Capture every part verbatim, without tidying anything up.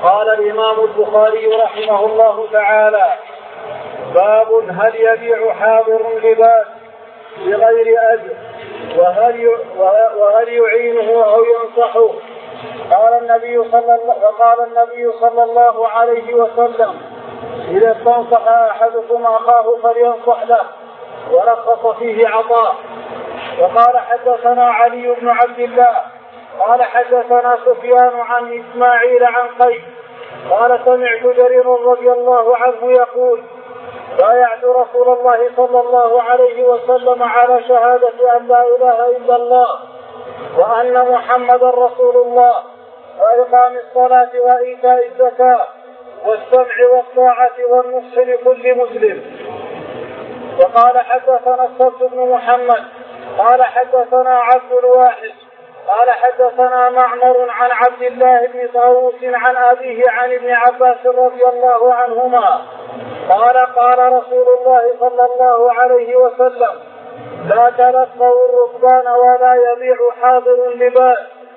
قال الإمام البخاري رحمه الله تعالى: باب هل يبيع حاضر لباس بغير أجر وهل وهل يعينه أو ينصحه. قال النبي صلى الله وقال النبي صلى الله عليه وسلم: إذا استنصح أحدكم أخاه فلينصح له، ورخص فيه عطاء. وقال حدثنا علي بن عبد الله قال حدثنا سفيان عن إسماعيل عن قيس قال سمعت جرير رضي الله عنه يقول: بايعت رسول الله صلى الله عليه وسلم على شهادة أن لا إله إلا الله وأن محمدا رسول الله وإقام الصلاة وإيتاء الزكاة والسمع والطاعة والنصح لكل مسلم. وقال حدثنا الصبت بن محمد قال حدثنا عبد الواحد قال حدثنا معمر عن عبد الله بن طاووس عن أبيه عن ابن عباس رضي الله عنهما قال: قال رسول الله صلى الله عليه وسلم: لا تلقوا الركبان ولا يبيع حاضر لباس.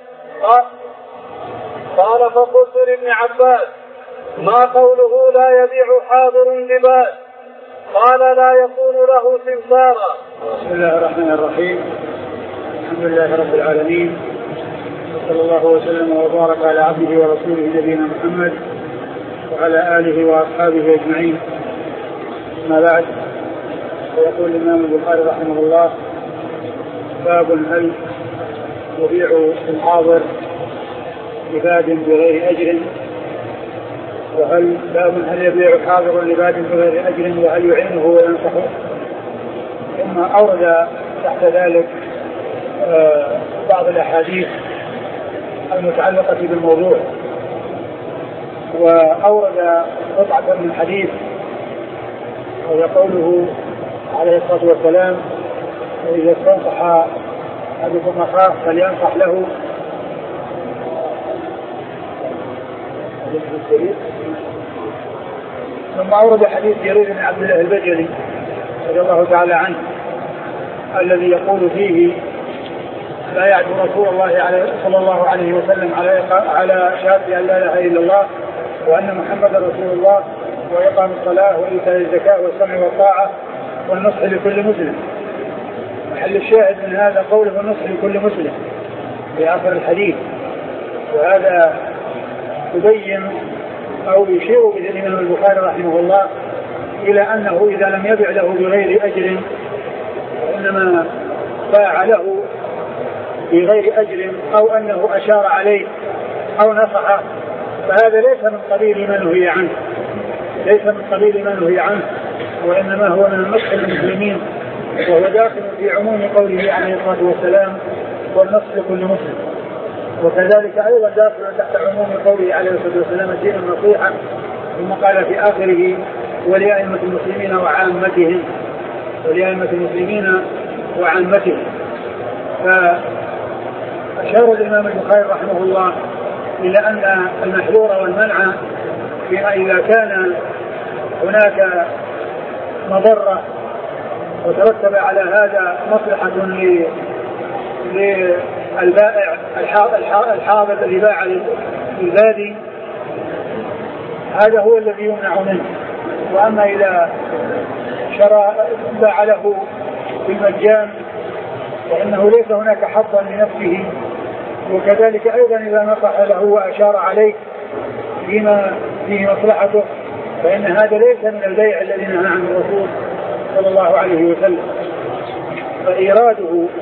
قال فقلت لابن عباس: ما قوله لا يبيع حاضر لباس؟ قال: لا يكون له سمسارا. بسم الله الرحمن الرحيم. الحمد لله رب العالمين، صلى الله وسلم وبارك على عبده ورسوله نبينا محمد وعلى آله وأصحابه أجمعين. ما بعد، فيقول الإمام البخاري رحمه الله: باب هل يبيع الحاضر لباد بغير أجر وهل باب هل يبيع حاضر لباد بغير أجر وهل يعينه وينصحه. ثم أورد تحت ذلك آه بعض الأحاديث المتعلقة بالموضوع، وأورد قطعة من الحديث وهي قوله عليه الصلاة والسلام: إذا استنصح أحدكم أخاه فلينصح له. ثم أورد حديث جرير بن عبد الله البجلي رضي الله تعالى عنه الذي يقول فيه: بايعت رسول الله صلى الله عليه وسلم على على شهادة أن لا إله إلا الله وأن محمدا رسول الله وإقام الصلاة وإيتاء الزكاة والسمع والطاعة والنصح لكل مسلم. محل الشاهد من هذا قوله النصح لكل مسلم في آخر الحديث، وهذا يبين أو يشير به الإمام البخاري رحمه الله إلى أنه إذا لم يبع له بغير أجر وإنما باع له بغير أجر أو أنه أشار عليه أو نصحه، فهذا ليس من قبيل ما نهي عنه ليس من قبيل ما نهي عنه وإنما هو من النصح للمسلمين، وهو داخل في عموم قوله عليه الصلاة والسلام: والنصح لكل مسلم. وكذلك أيضا داخل تحت عموم قوله عليه الصلاة والسلام: الدين النصيحة. ثم قال في آخره: ولأئمة المسلمين وعامتهم ولأئمة المسلمين وعامتهم. فأشار الإمام البخاري رحمه الله إلى أن المحذور والمنع فيما إذا كان هناك مضرة وترتب على هذا مصلحة للبائع الحاضر الذي باع للبادي، هذا هو الذي يمنع منه. وأما إذا شرى باع له بالمجان فإنه ليس هناك حظا لنفسه. وكذلك أيضا إذا نصح له وأشار عليه فيما فيه مصلحته فإن هذا ليس من البيع الذي نهى عنه الرسول صلى الله عليه وسلم. فإيراده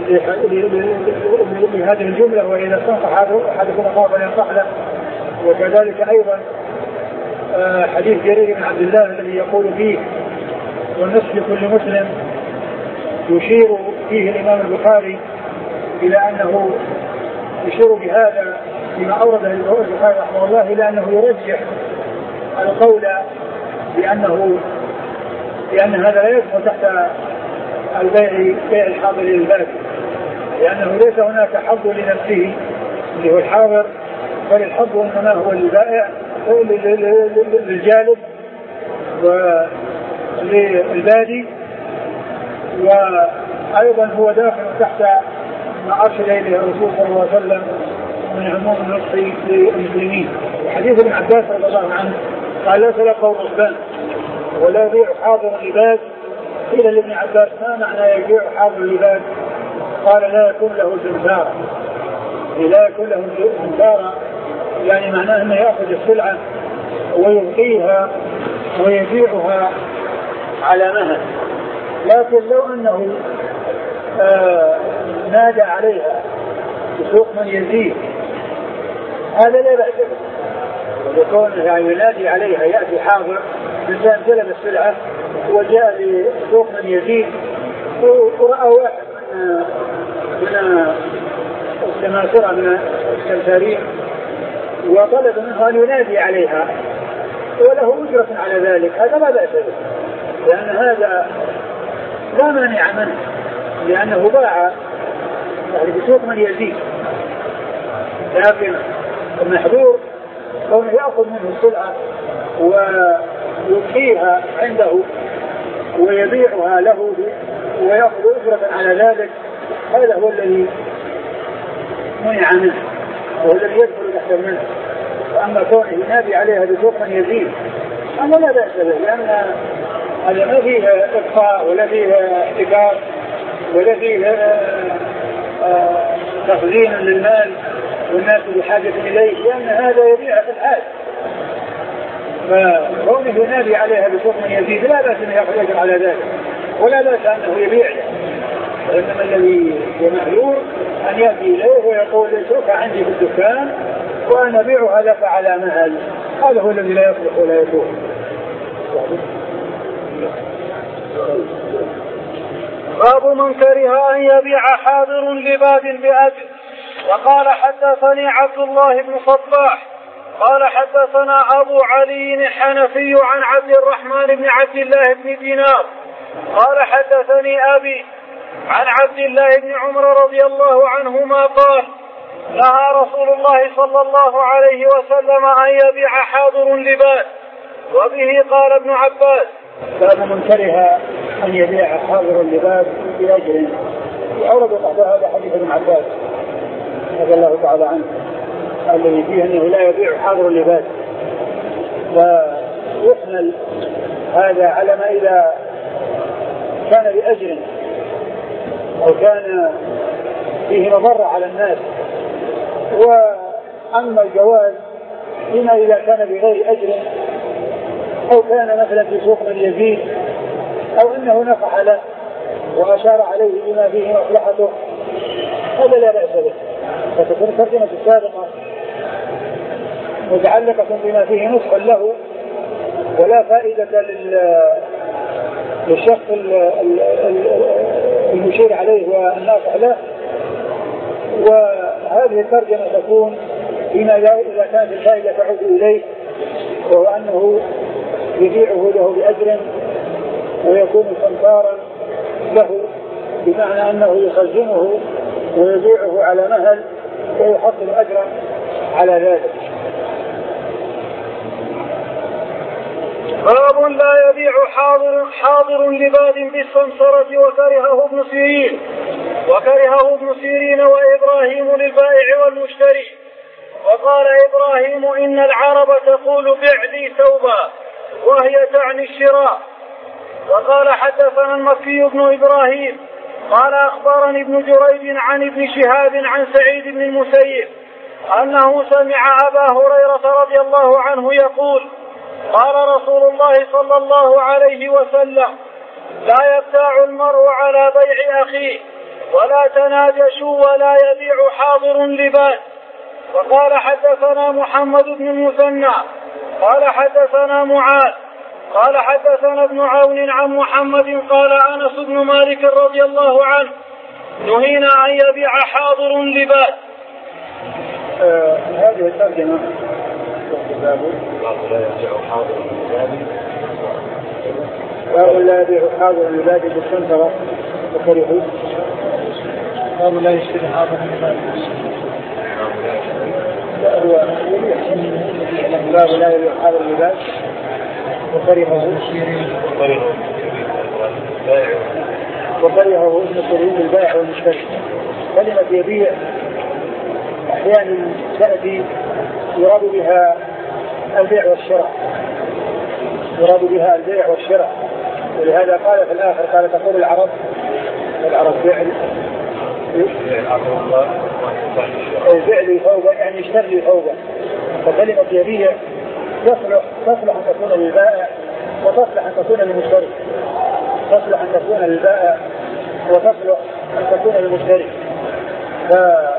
لهذه الجملة: وإذا استنصح أحدكم أخاه فلينصح له. وكذلك أيضا حديث جرير بن عبد الله الذي يقول فيه: والنصح لكل مسلم، يشير فيه الإمام البخاري إلى أنه يشير بهذا فيما أورده البخاري رحمه الله إلى أنه يرجح القول بأنه لأن هذا لا يدخل تحت البيع بيع الحاضر للبادي، لأنه ليس هناك حظ لنفسه اللي هو الحاضر، بل الحظ إنما هو للبائع للجالب وللبادي. وأيضا هو داخل تحت ما أرشد إليه الرسول صلى الله عليه وسلم من عموم النصح للمسلمين حديث ابن عباس رضي الله عنه قال لا تلقوا الركبان ولا يبيع حاضر اللباس. قيل لابن عباس ما معنى يبيع حاضر اللباس؟ قال لا يكون له سمسارة. لا يكون له سمسارة يعني معناه انه يأخذ السلعة ويبقيها ويبيعها على مهل. لكن لو انه آه نادى عليها بسوق من يزيد هذا لا بأس به. ويكون يعني ينادي عليها يأتي حاضر إنسان سلب السلعة وجاء لسوق من يزيد ورأى واحد من السماسرة من السمسارين وطلب منه أن ينادي عليها وله أجرة على ذلك، هذا لا بأس به لأن هذا لا مانع منه لأنه باع يعني بسوق من يزيد. لكن المحظور كونه يأخذ منه السلعة ويبقيها عنده ويبيعها له ويأخذ أجرة على ذلك، هذا هو الذي منع منه وهو الذي يدخل تحت منه. وأما كونه ينادي عليها بسوق من يزيد هذا لا بأس به لأن هذا ما فيه إبقاء ولا فيه احتكار ولا فيه تخزين للمال والناس بحاجة إليه، لأن هذا يبيع في الحال. فكونه ينادي عليها بسوق من يزيد لا بأس أن يأخذ أجر على ذلك ولا بأس أنه يبيع، وإنما الذي يمحذور أن يأتي إليه ويقول اتركها عندي في الدكان وأنا أبيعها لك على مهل. هذا هو الذي لا يصلح ولا يكون. باب من كره أن يبيع حاضر لباد بأجر. وقال حدثني عبد الله بن صباح قال حدثنا أبو علي الحنفي عن عبد الرحمن بن عبد الله بن دينار قال حدثني أبي عن عبد الله بن عمر رضي الله عنهما قال نهى رسول الله صلى الله عليه وسلم أن يبيع حاضر لباد. وبه قال ابن عباس باب من كره أن يبيع حاضر اللباس بأجر. أورد تحت هذا حديث ابن عباس رضي الله تعالى عنه الذي فيه أنه لا يبيع حاضر اللباس، ويحمل هذا على ما إذا كان بأجر أو كان فيه مضرة على الناس. وأما الجواز فيما إذا كان بغير أجر أو كان مثلا في سوق من يزيد أو أنه نفح له وأشار عليه بما فيه مصلحته هذا لا بأس به. فتكون الترجمة السابقة متعلقة بما فيه نصح له ولا فائدة للشخص المشير عليه والناصح له، وهذه الترجمة تكون فيما إذا كانت الفائدة تعود إليه وهو أنه يبيعه له بأجر ويكون سمسارا له بمعنى أنه يخزنه ويبيعه على مهل ويحصل أجرا على ذلك. باب لا يبيع حاضر, حاضر لباد بالسمسرة وكرهه ابن سيرين وكرهه ابن سيرين وإبراهيم للبائع والمشتري. وقال إبراهيم إن العرب تقول بع لي ثوبا وهي تعني الشراء. وقال حدثنا المكي بن إبراهيم قال أخبرني ابن جريج عن ابن شهاب عن سعيد بن المسيب أنه سمع أبا هريرة رضي الله عنه يقول قال رسول الله صلى الله عليه وسلم لا يبتاع المرء على بيع أخيه ولا تناجشوا ولا يبيع حاضر لباد. وقال حدثنا محمد بن المثنى قال حدثنا معاذ قال حدثنا ابن عون عن محمد قال أنس بن مالك رضي الله عنه نهينا أن يبيع حاضر لباد. آه هذه الترجمة باب لا يبيع حاضر لباد باب لا يبيع حاضر لباد بالسمسرة وكرهه. باب لا يشتري حاضر لباد باب لا يبيع حاضر لباد وكرهه وكرهه ابن سيرين البائع والمشتري. كلمة يبيع أحيانا تأتي يراد بها البيع والشراء، يراد بها البيع والشراء. ولهذا قال في الآخر قال تقول العرب العرب فعل الفعل فوق يعني اشتري فوقا، فكلمة يبيع تصلح تصلح أن تكون للبائع وتصلح أن تكون للمشتري، تصلح أن تكون للبائع وتصلح أن تكون للمشتري. ف...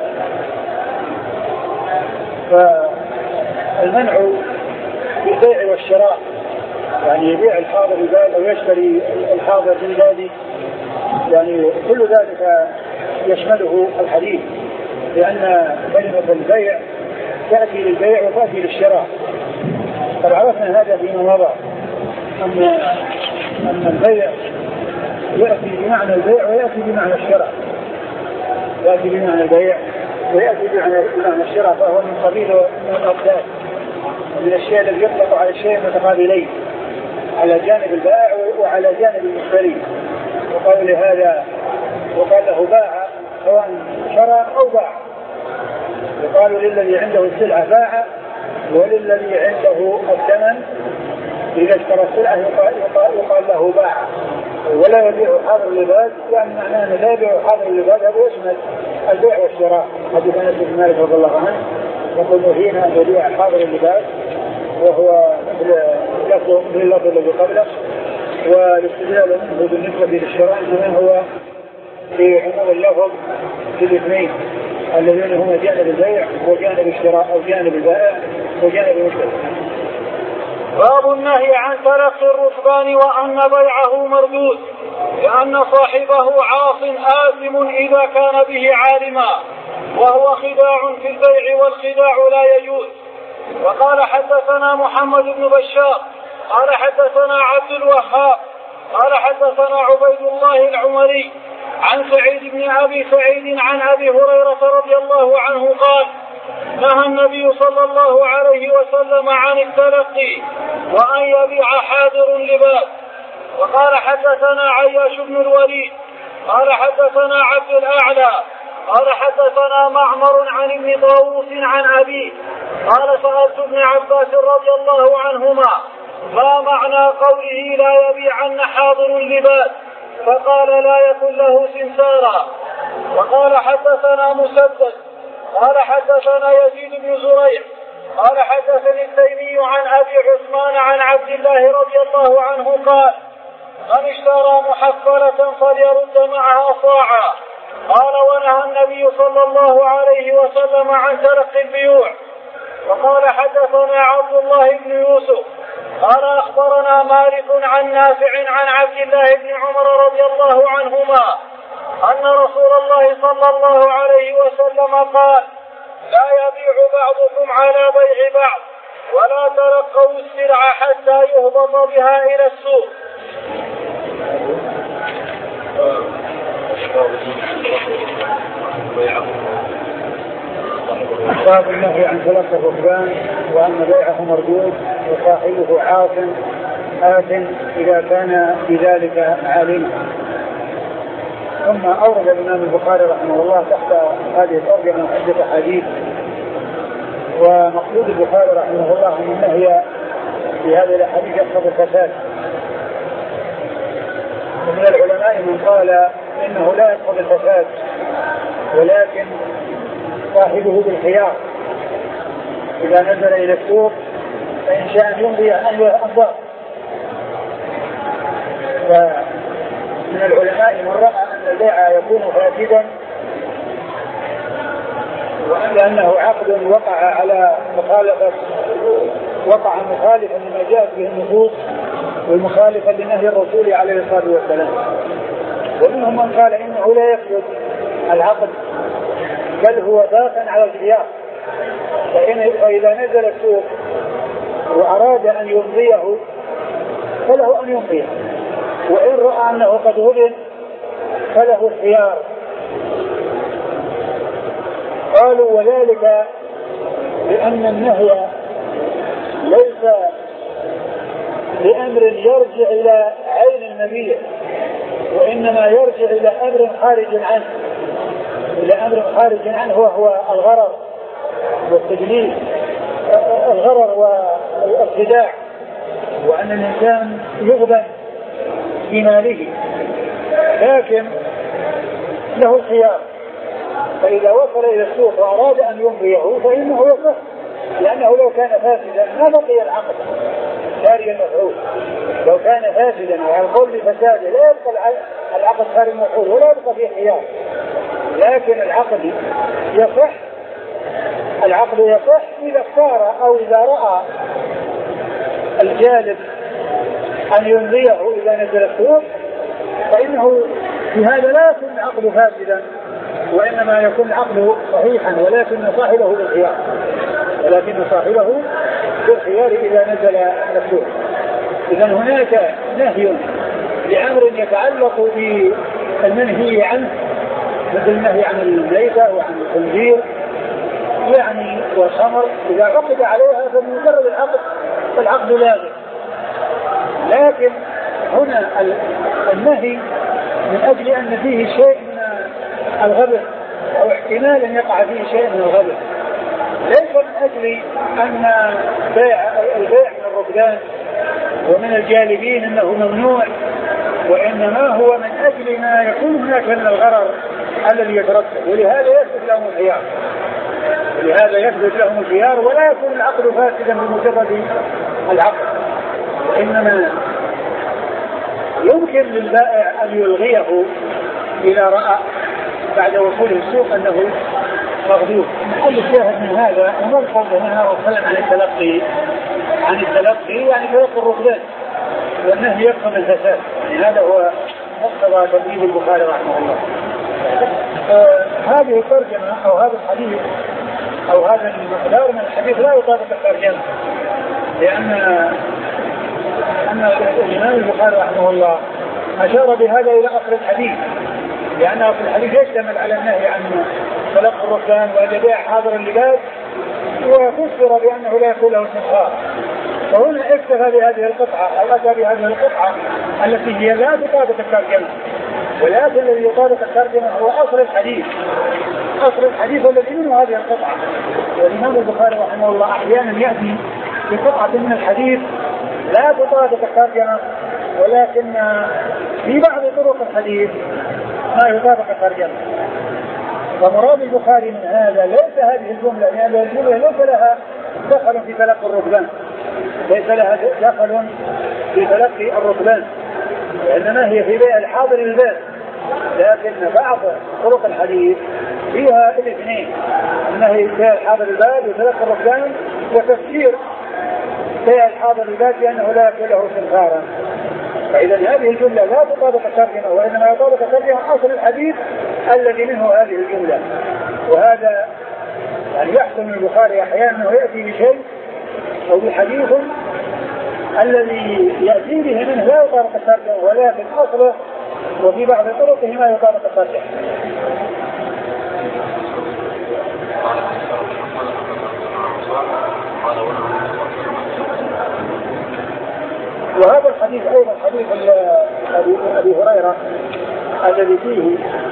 فالمنع بالبيع والشراء يعني يبيع الحاضر البائع أو يشتري الحاضر بالبادي، يعني كل ذلك يشمله الحديث، لأن كلمة البيع تأتي للبيع وتأتي للشراء. قد عرفنا هذا فيما مضى أن أن البيع يأتي بمعنى البيع ويأتي بمعنى الشراء، يأتي بمعنى البيع ويأتي بمعنى الشراء، فهو من قبيل الأقدام من الشيء الذي يطلق على الشيء متقابلين على جانب البائع وعلى جانب المشتري. وقال لهذا وقال له باع سواء شرى أو باع، يقال للذي عنده السلعة باع وللذي عنده الثمن إذا اشترى السلعة يقال, يقال, يقال له باع. ولا يبيع حاضر اللباس يعني معناه أنه لا يبيع حاضر اللباس، هذا يشمل البيع والشراء. حديث أنس بن مالك رضي الله عنه يقول نهينا أن يبيع حاضر اللباس، وهو مثل لفظه مثل اللفظ الذي قبله، والاستدلال منه بالنسبة للشراء كما هو في عموم اللفظ في الاثنين الذين هما جانب البيع وجانب الشراء أو جانب البائع وجانب المشتري. باب النهي عن تلقي الركبان وأن بيعه مردود، لأن صاحبه عاص آثم إذا كان به عالما، وهو خداع في البيع والخداع لا يجوز. وقال حدثنا محمد بن بشار قال حدثنا عبد الوهاب قال حدثنا عبيد الله العمري عن سعيد بن أبي سعيد عن أبي هريرة رضي الله عنه قال نهى النبي صلى الله عليه وسلم عن التلقي وأن يبيع حاضر لباس. وقال حدثنا عياش بن الوليد قال حدثنا عبد الأعلى قال حدثنا معمر عن ابن طاووس عن أبيه قال سألت ابن عباس رضي الله عنهما ما معنى قوله لا يبيعن حاضر اللباس، فقال لا يكن له سمسارا. وقال حدثنا مسدد قال حدثنا يزيد بن زريع قال حدثني التيمي عن أبي عثمان عن عبد الله رضي الله عنه قال من اشترى محفلة فليرد معها صاعا. قال ونهى النبي صلى الله عليه وسلم عن تلقي البيوع. وقال حدثنا عبد الله بن يوسف قال أخبرنا مالك عن نافع عن عبد الله بن عمر رضي الله عنهما أن رسول الله صلى الله عليه وسلم قال لا يبيع بعضكم على بيع بعض ولا تلقوا السلع حتى يهبط بها إلى السوق. باب النهي عن تلقي الركبان وأن بيعه مردود وصاحبه عاص آثم إذا كان بذلك عالما. ثم أورد الإمام البخاري رحمه الله تحت هذه الترجمة عدة أحاديث، ومقصود البخاري رحمه الله أن النهي في هذه الأحاديث يقتضي الفساد. ومن العلماء من قال إنه لا يقتضي الفساد ولكن صاحبه بالخيار إذا نزل إلى السوق فإن شاء أن يمضي أنظار. ومن العلماء من رأى أن البيع يكون فاسدا وأنه عقد وقع على مخالفة وقع مخالفا لما جاءت به النصوص والمخالفة لنهي الرسول عليه الصلاة والسلام. ومنهم من قال إنه لا يفسد العقد بل هو باق على الخيار، فإذا نزل السوق وأراد أن يمضيه فله أن يمضيه، وإن رأى أنه قد هبل فله الخيار. قالوا وذلك لأن النهي ليس لأمر يرجع إلى عين النبي وإنما يرجع إلى أمر خارج عنه إلى أمر خارج عنه وهو الغرر والتجليل الغرر الخداع وأن الإنسان يغبن في ماله، لكن له الخيار، فإذا وصل إلى السوق وأراد أن يمضيه فإنه يصح، لأنه لو كان فاسدا ما بقي العقد خارج المفعول. لو كان فاسدا وعلى القول بفساده لا يبقى العقد خارج المفعول ولا يبقى فيه خيار، لكن العقد يصح العقد يصح إذا اختار أو إذا رأى الجالب أن يمضيه إذا نزل السوق، فإنه في هذا لا يكون العقد فاسدا وإنما يكون العقد صحيحا، ولكن صاحبه بالخيار ولكن صاحبه بالخيار إذا نزل السوق. إذا هناك نهي لأمر يتعلق بالمنهي عنه، مثل النهي عن الميتة وعن الخنزير يعني والخمر، إذا عقد عليها فمجرد العقد فالعقد لازم. لكن هنا النهي من أجل أن فيه شيء من الغبن أو احتمال أن يقع فيه شيء من الغبن، ليس من أجل أن بيع البيع من الركبان ومن الجالبين أنه ممنوع، وإنما هو من أجل ما يكون هناك من الغرر الذي يترتب، ولهذا يثبت لهم الخيار ولهذا يثبت لهم الخيار ولا يكون العقد فاسدا بمجرد العقد، إنما يمكن للبائع أن يلغيه إذا رأى بعد وصوله السوق أنه مغلوب. محل الشاهد من هذا أمر قوله هنا وسلم عن التلقي عن التلقي يعني تلقي الركبان، والنهي يقصد الفساد، يعني هذا هو مقتضى تدريب البخاري رحمه الله. آه هذه الترجمة أو هذا الحديث أو هذا المقدار من الحديث لا يطابق الترجمة، لأن أن الإمام البخاري رحمه الله أشار بهذا إلى أصل الحديث، لأن أصل الحديث يشتمل على النهي عن تلقي الركبان وأن يبيع حاضر اللباس، وفسر بأنه لا يكون له استنكار، فهنا اكتفى بهذه القطعة أو أتى بهذه القطعة التي هي لا تطابق الترجمة، ولكن الذي يطابق الترجمة هو أصل الحديث أصل الحديث الذي منه هذه القطعة. والإمام البخاري رحمه الله أحيانا يأتي بقطعة من الحديث لا تطابق الترجمة، ولكن في بعض طرق الحديث ما يطابق الترجمة. ومراد البخاري من هذا ليس هذه الجملة، لأن يعني الجملة ليس لها دخل في تلقي الركبان ليس لها دخل في تلقي الركبان وإنما هي في بيع الحاضر الباس، لكن بعض طرق الحديث فيها الاثنين، أنها هي بيع الحاضر الباس وتلقي الركبان، وتفسير بيع الحاضر الباس لأنه لا يكون له استنكارا. فإذا هذه الجملة لا تطابق الترجمة، وإنما يطابق الترجمة أصل الحديث الذي منه هذه الجملة. وهذا يعني يحسن البخاري أحيانا أنه يأتي بشيء أو بحديث الذي يأتي به منه لا يطابق الترجمة، ولكن أصله وفي بعض طرقه ما يطابق الترجمة. وهذا الحديث أيضا حديث أبي هريرة الذي فيه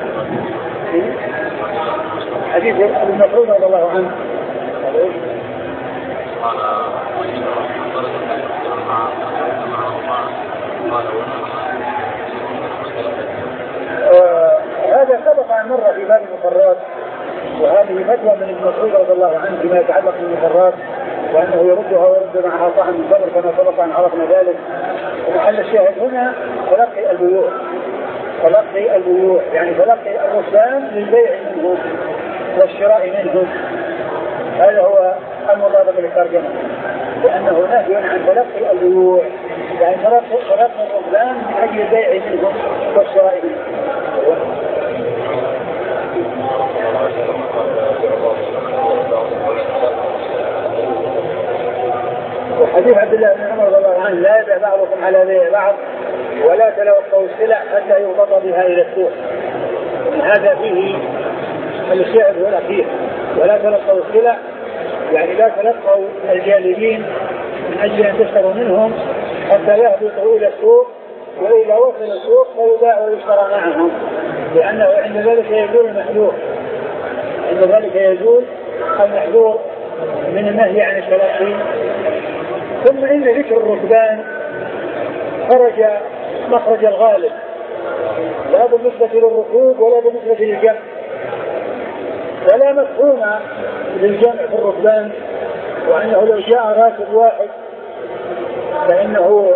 حديث ابن مسعود رضي الله عنه آه هذا سبق أن مر في باب المفرات، وهذه فتوى من ابن مسعود رضي الله عنه فيما يتعلق بالمفرات، وأنه يردها ويرد معها طعم البر كما سبق أن عرفنا ذلك. ومحل الشاهد هنا تلقي البيوع تلقي البيوع يعني تلقي الركبان للبيع منهم والشراء منهم، هذا هو المطابق للترجمة، لأنه نهي عن تلقي البيوع يعني تلقي الركبان من أجل البيع منهم والشراء منهم. وحديث عبد الله بن عمر رضي الله عنه لا يبيع بعضكم على بيع بعض ولا تلقوا السلع حتى يغبط بها إلى السوق، هذا فيه الشعر هو الأخير، ولا تلقوا السلع يعني لا تلقوا الجالبين من أجل أن تشتروا منهم حتى يهبطوا إلى السوق، وإذا وصل السوق فيباع ويشترى معهم، لأنه عند ذلك يزول المحذور عند ذلك يزول المحذور من النهي عن التلقي ثم إن ذكر الركبان خرج مخرج الغالب، لا بالنسبة للركوب ولا بالنسبة للجمع، ولا مفهوم للجمع في الركبان، وأنه لو جاء راكب واحد فإنه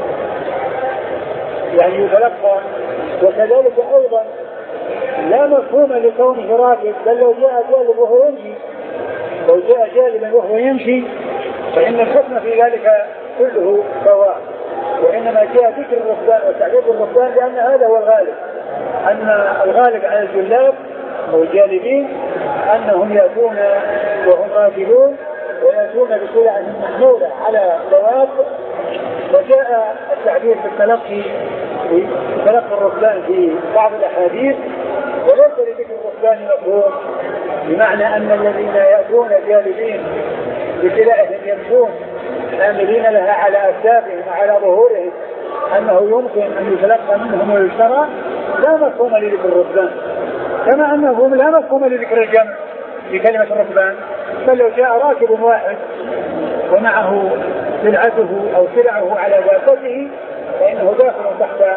يعني يتلقى. وكذلك أيضا لا مفهوم لكونه راكب، بل لو جاء جالب وهو يمشي، لو جاء جالبا وهو يمشي فإن الحكم في ذلك كله سواء. وإنما جاء ذكر الركبان وتعريف الركبان لأن هذا هو الغالب، أن الغالب على الجلاب أو الجالبين أنهم يأتون وهم راكبون ويأتون بسلعة محمولة على دواب. وجاء التعبير بالتلقي بتلقي الركبان في بعض الأحاديث، وليس لذكر الركبان مفهوم بمعنى أن الذين يأتون جالبين بسلعهم يمشون آملين لها على أكتافهم وعلى ظهورهم أنه يمكن أن يتلقى منهم ويشترى، لا مفهوم لذكر الركبان، كما أنه لا مفهوم لذكر الجمع بكلمة الركبان. بل لو جاء راكب واحد ومعه سلعته أو سلعه على دابته فإنه داخل تحت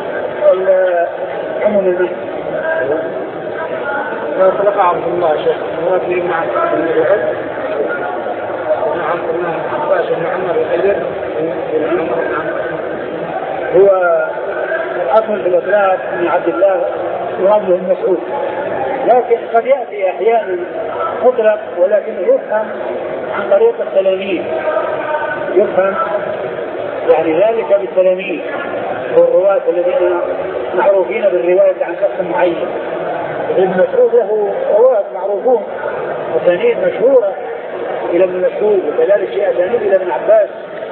عموم المسجد. ما طلق عبد الله شيخ هو في مع العد نعم قلنا عباس بن عمر الأجر بن عمر هو أصل في الإطلاق من عبد الله وابنه المسعود، لكن قد يأتي أحيانا مطلق ولكنه يفهم عن طريق التلاميذ، يفهم يعني ذلك بالتلاميذ والرواة الذين معروفين بالرواية عن شخص معين. ابن مسعود له رواة معروفون وأسانيد مشهورة إلى ابن مسعود، وكذلك شيء أسانيد إلى ابن عباس.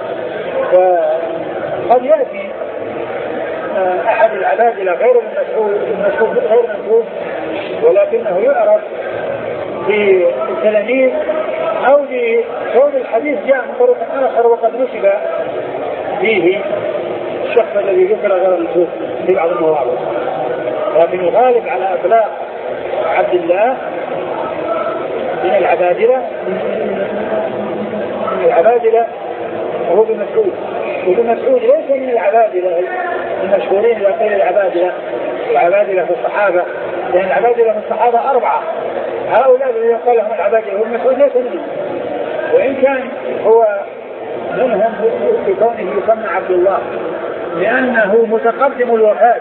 فقد يأتي أحد العباد إلى غير ابن مسعود غير مسعود ولكنه يعرف بالتلاميذ أو لكون الحديث جاء من طريق آخر وقد نسب فيه الشخص الذي ذكر غير مسعود في بعض المواضع. لكن الغالب على أطلاق عبد الله من العبادلة من العبادلة وهو ابن مسعود. وابن مسعود ليس من العبادلة المشهورين إذا قيل العبادلة العبادلة في الصحابة، لأن العبادلة في الصحابة أربعة، هؤلاء الذين يقال لهم العبادلة وابن مسعود ليس منهم، وإن كان هو منهم بكونه يسمى عبد الله لأنه متقدم الوفاة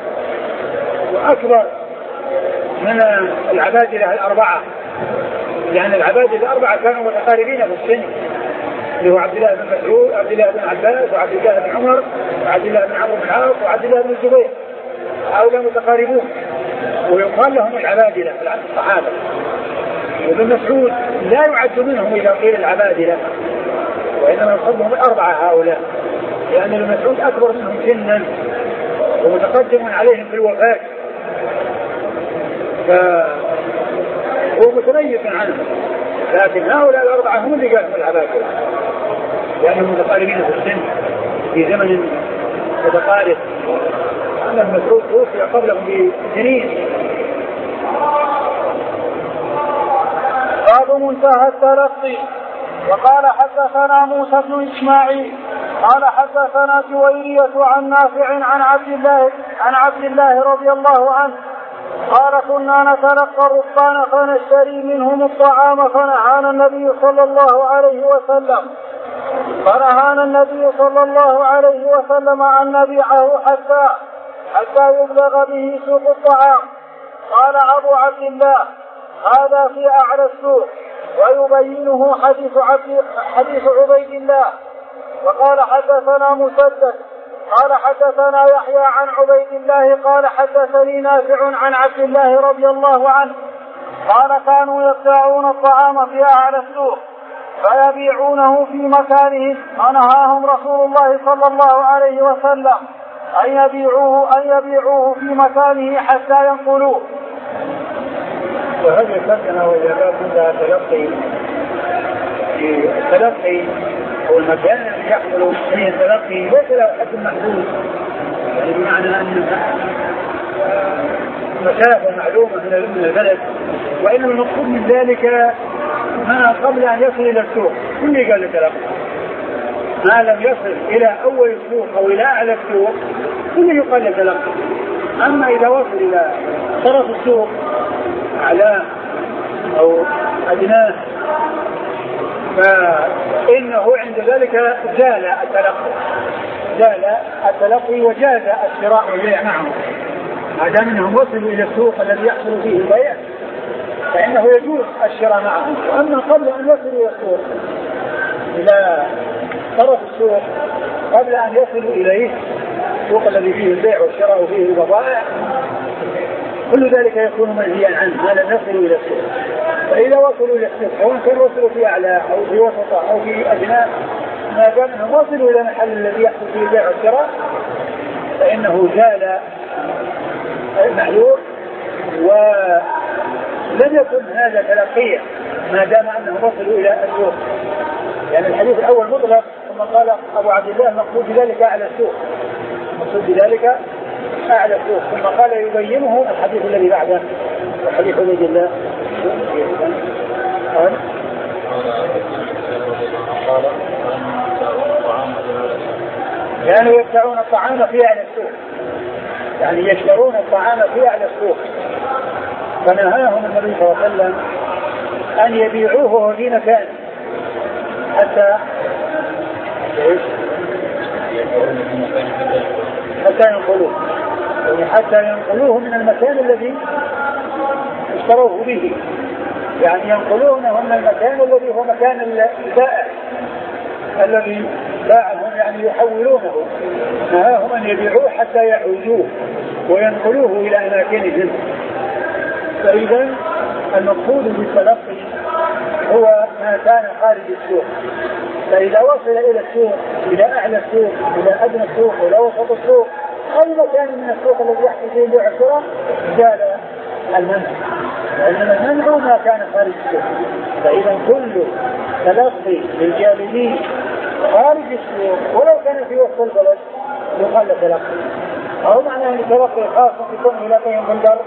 وأكبر من العبادلة الأربعة، لأن العبادلة الأربعة كانوا متقاربين في السن، اللي هو عبد الله بن مسعود عبد الله بن عباس وعبد الله بن عمر وعبد الله بن عمرو بن العاص وعبد الله بن الزبير، هؤلاء متقاربون ويقال لهم العبادلة الصحابة. وابن مسعود لا يعد منهم إذا قيل العبادلة، وإنما يقصدهم الأربعة هؤلاء، لأن ابن مسعود أكبر منهم سنا ومتقدم عليهم في الوفاة، فهو متميز عنه. لكن هؤلاء الأربعة هم اللي قالوا العبادلة لأنهم متقاربين في السن في زمن متقارب. أما ابن مسعود توفي قبلهم بسنين. باب منتهى التلقي. وقال حدثنا موسى بن إسماعيل قال حدثنا جويرية عن نافع عن عبد الله عن عبد الله رضي الله عنه قال كنا نتلقى الرهبان فنشتري منهم الطعام فنهانا النبي صلى الله عليه وسلم فنهانا النبي صلى الله عليه وسلم أن نبيعه حتى حتى يبلغ به سوق الطعام. قال أبو عبد الله هذا في أعلى السوق، ويبينه حديث عبد حديث عبيد الله. وقال حدثنا مسدد قال حدثنا يحيى عن عبيد الله قال حدثني نافع عن عبد الله رضي الله عنه قال كانوا يبتاعون الطعام في أعلى السوق فيبيعونه في مكانه، فنهاهم رسول الله صلى الله عليه وسلم أن يبيعوه أن يبيعوه في مكانه حتى ينقلوه. وهذا كان هو الجواب عند تلقي التلقي هو المكان الذي يحصل فيه التلقي ليس له حد محدود، يعني بمعنى أن مسافة معلومة من البلد، وإنما المقصود من ذلك ما قبل أن يصل إلى السوق. كل قال التلقي ما لم يصل إلى أول السوق أو إلى أعلى السوق كله يقال تلقي. أما إذا وصل إلى طرف السوق أعلاه أو أدناه فإنه عند ذلك زال التلقي زال التلقي وجاز الشراء والبيع معه، ما دام أنهم وصلوا إلى السوق الذي يحصل فيه البيع فإنه يجوز الشراء معه. أما قبل أن يصلوا إلى السوق إلى طرف السوق قبل أن يصلوا إليه السوق الذي فيه البيع والشراء وفيه البضائع كل ذلك يكون منهيا عنه ما لم يصلوا إلى السوق. فإذا وصلوا إلى السوق سواء كان وصلوا في أعلى أو في وسط أو في أدنى ما دام أنهم وصلوا إلى المحل الذي يحصل فيه البيع والشراء فإنه زال المحذور ولم يكن هذا تلقيا ما دام أنهم وصلوا إلى السوق. يعني الحديث الأول مطلق ثم قال أبو عبد الله المقصود بذلك أعلى السوق المقصود بذلك أعلى السوق ثم قال يبينه الحديث الذي بعده الحديث عبيد الله قال كانوا يدفعون الطعام في أعلى السوق يعني يشترون الطعام في أعلى السوق فنهاهم النبي صلى الله عليه وسلم أن يبيعوه في مكان حتى حتى ينقلوه يعني حتى ينقلوه من المكان الذي اشتروه به يعني ينقلونه من المكان الذي هو مكان البائع الذي باعهم يعني يحولونه نهاهم أن يبيعوه حتى يعودوه وينقلوه إلى أماكنهم. فإذا المقصود بالتلقي هو ما كان خارج السوق فإذا وصل إلى السوق إلى أعلى السوق إلى أدنى السوق إلى وسط السوق أي مكان من السوق الذي يحصل فيه البيع والشراء زال المنع لأن المنع ما كان خارج السوق. فإذا كل تلقي للجالبين خارج السوق ولو كان في وسط البلد يقال تلقي أو معناه أن تلقي خاص يكون يلاقيهم في البر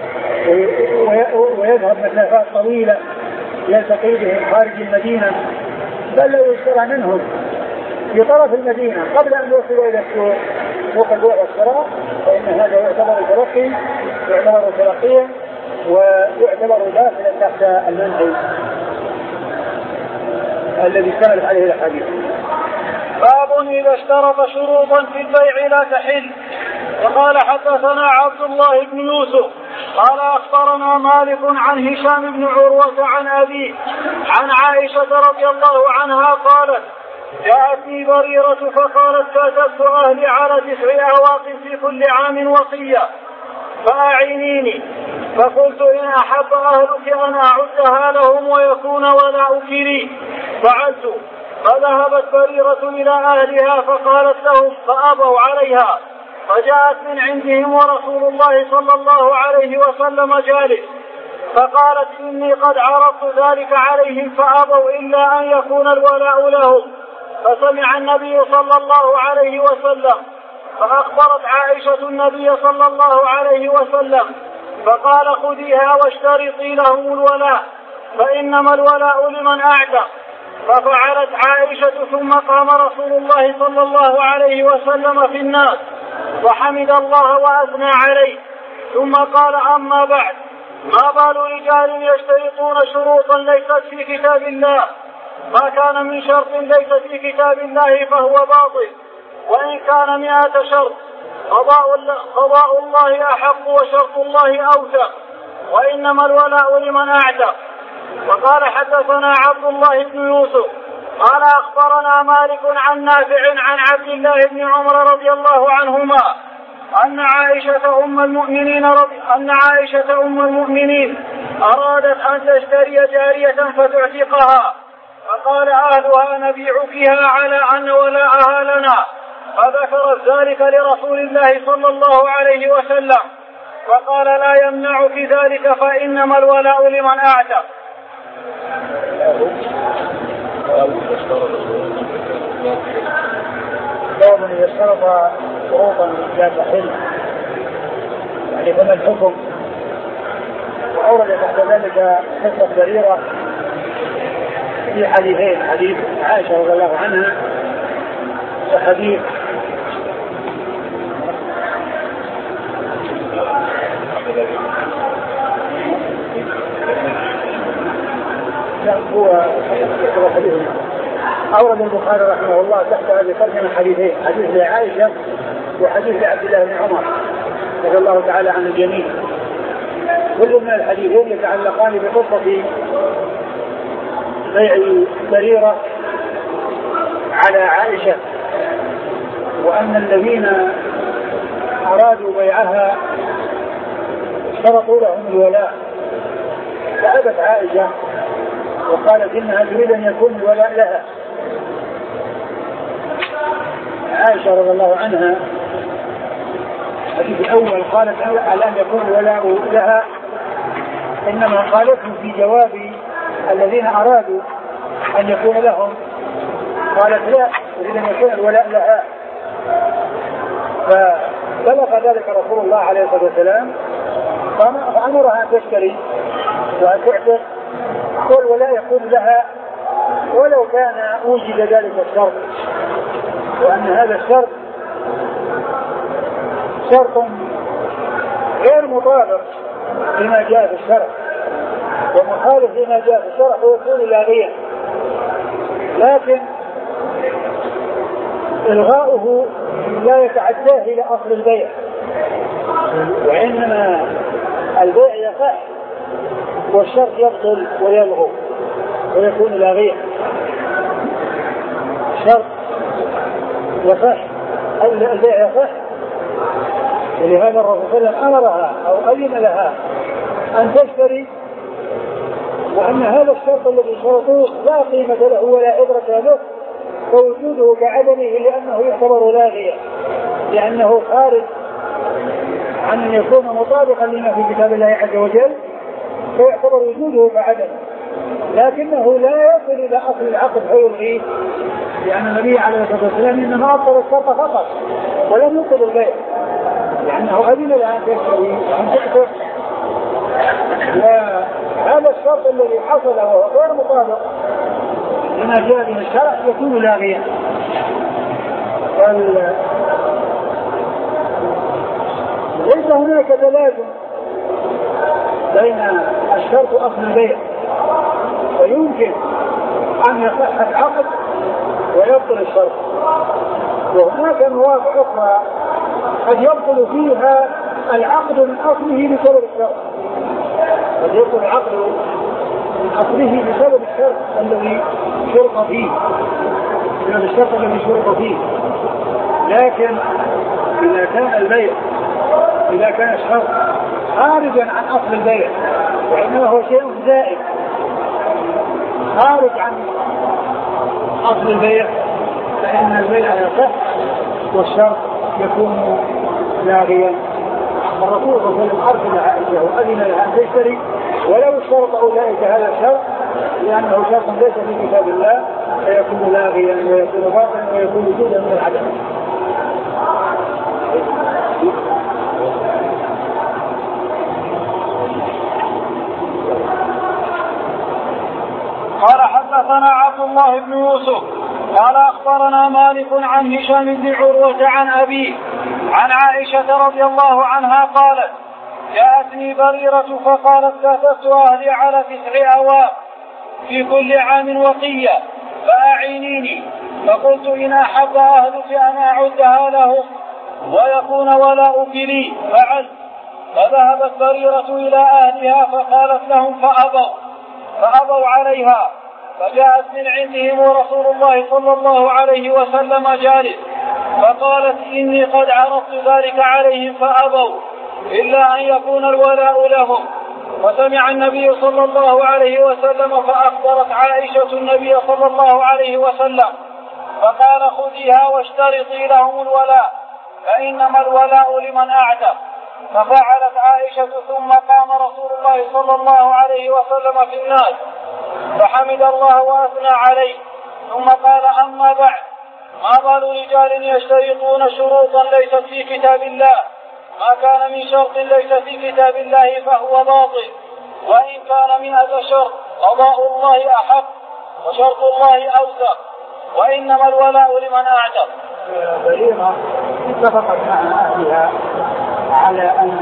ويذهب مسافات طويلة يلتقي بهم خارج المدينة بل لو يشترى منهم في طرف المدينة قبل أن يوصلوا إلى السوق سوق البيع والشراء فإن هذا يعتبر تلقي يعتبر تلقيا ويعتبر داخلا تحت المنع الذي اشتملت عليه الحديث. باب إذا اشترط شروطا في البيع لا تحل. وقال حدثنا عبد الله بن يوسف قال أخبرنا مالك عن هشام بن عروة عن أبيه عن عائشة رضي الله عنها قالت جاءتني بريرة فقالت كاتبت أهلي على تسع أواق في كل عام وصية فأعينيني فقلت إن أحب أهلك أن أعدها لهم ويكون ولاؤك لي فعلت. فذهبت بريرة إلى أهلها فقالت لهم فأبوا عليها فجاءت من عندهم ورسول الله صلى الله عليه وسلم جالس فقالت إني قد عرضت ذلك عليهم فأبوا إلا أن يكون الولاء لهم. فسمع النبي صلى الله عليه وسلم فأخبرت عائشة النبي صلى الله عليه وسلم فقال خذيها واشترطي لهم الولاء فإنما الولاء لمن أعتق. ففعلت عائشة ثم قام رسول الله صلى الله عليه وسلم في الناس وحمد الله وأثنى عليه ثم قال أما بعد ما بال رجال يشترطون شروطا ليست في كتاب الله ما كان من شرط ليس في كتاب الله فهو باطل وإن كان مئة شرط قضاء الله أحق وشرط الله أوثق وإنما الولاء لمن أعتق. وقال حدثنا عبد الله بن يوسف قال أخبرنا مالك عن نافع عن عبد الله بن عمر رضي الله عنهما أن عائشة أم المؤمنين رضي أن عائشة أم المؤمنين أرادت أن تشتري جارية فتعتقها فقال أهلها نبيعكها على أن ولاءها لنا فذكرت ذلك لرسول الله صلى الله عليه وسلم فقال لا يمنعك ذلك فإنما الولاء لمن أعتق. باب إذا اشترط شروطا لا تحل يعني فما الحكم. وأورد بعد ذلك قصة بريرة في حديثين حديث عائشة رضي الله عنها وحديث لا هو حديث أورد البخاري رحمه الله تحت هذه الترجمة حديثين، حديث لعائشة وحديث لعبد الله بن عمر رضي الله تعالى عن الجميع. كل من الحديثين يتعلقان بقصة بيع بريرة على عائشة، وأن الذين أرادوا بيعها اشترطوا لهم الولاء، فأبت عائشة وقالت إنها تريد أن يكون الولاء لها. عائشة رضي الله عنها الحديث الأول قالت على أن يكون الولاء لها، إنما قالته في جواب الذين أرادوا أن يكون لهم، قالت لا تريد أن يكون الولاء لها. فبلغ ذلك رسول الله عليه الصلاة والسلام فأمرها أن تشتري وأن تعتق، والولاء يكون لها ولو كان وجد ذلك الشرط، وأن هذا الشرط شرط غير مطابق لما جاء في الشرع ومخالف لما جاء في الشرع ويكون لاغيا، لكن إلغاؤه لا يتعداه إلى أصل البيع، وإنما البيع يصح والشرط يبطل ويلغو ويكون لاغيا. الشرط يصح البيع يصح، ولهذا الرسول صلى الله عليه وسلم أمرها أو أذن لها أن تشتري، وأن هذا الشرط الذي شرطوه لا قيمة له ولا عبرة له، فوجوده كعدمه لأنه يعتبر لاغيا، لأنه خارج عن أن يكون مطابقا لما في كتاب الله عز وجل، فيعتبر وجوده كعدمه، لكنه لا يصل إلى أصل العقد فيلغيه، لأن النبي عليه الصلاة والسلام إنما أبطل الشرط فقط ولم يبطل البيع، لأنه أذن لها أن تشتري وأن تعتق، وهذا الشرط الذي حصل وهو غير مطابق لما جاء به الشرع يكون لاغيا. ليس هناك تلازم بين الشرط وأصل البيع، ويمكن أن يصح العقد ويبطل الشرط، وهناك مواقع أخرى قد يبطل فيها العقد من أصله بسبب الشرط، قد يبطل العقد من أصله بسبب الشرط الذي شرط فيه بسبب الشرط الذي شرط فيه لكن إذا كان البيع إذا كان الشرط خارجا عن أصل البيع وإنما هو شيء زائد خارج عن أصل البيع، فإن البيع يصح والشرط يكون لاغيا. الرسول صلى الله عليه وسلم أرسل عائشة وأذن لها أن تشتري ولو اشترط أولئك هذا الشرط، لأنه شرط ليس في كتاب الله، فيكون لاغيا ويكون باطلا ويكون وجودا من العدم. قال حدثنا عبد الله بن يوسف قال أخبرنا مالك عن هشام بن عروة عن أبيه عن عائشة رضي الله عنها قالت: جاءتني بريرة فقالت: كتبت أهلي على تسع أواق في كل عام وقية فأعينيني، فقلت: إن أحب أهلك أن أعدها لهم ويكون ولاؤك لي فعلت. فذهبت بريرة إلى أهلها فقالت لهم فأبوا فأبوا عليها، فجاءت من عندهم ورسول الله صلى الله عليه وسلم جالس، فقالت: إني قد عرضت ذلك عليهم فأبوا إلا أن يكون الولاء لهم. وسمع النبي صلى الله عليه وسلم فأخبرت عائشة النبي صلى الله عليه وسلم فقال: خذيها واشترطي لهم الولاء فإنما الولاء لمن أعتق. ففعلت عائشة، ثم قام رسول الله صلى الله عليه وسلم في الناس فحمد الله وأثنى عليه، ثم قال: أما بعد، ما بال رجال يشترطون شروطا ليست في كتاب الله؟ ما كان من شرط ليس في كتاب الله فهو باطل، وإن كان مئة شرط قضاء الله أحق وشرط الله أوثق، وإنما الولاء لمن أعتق. بريرة اتفقت مع أهلها على أن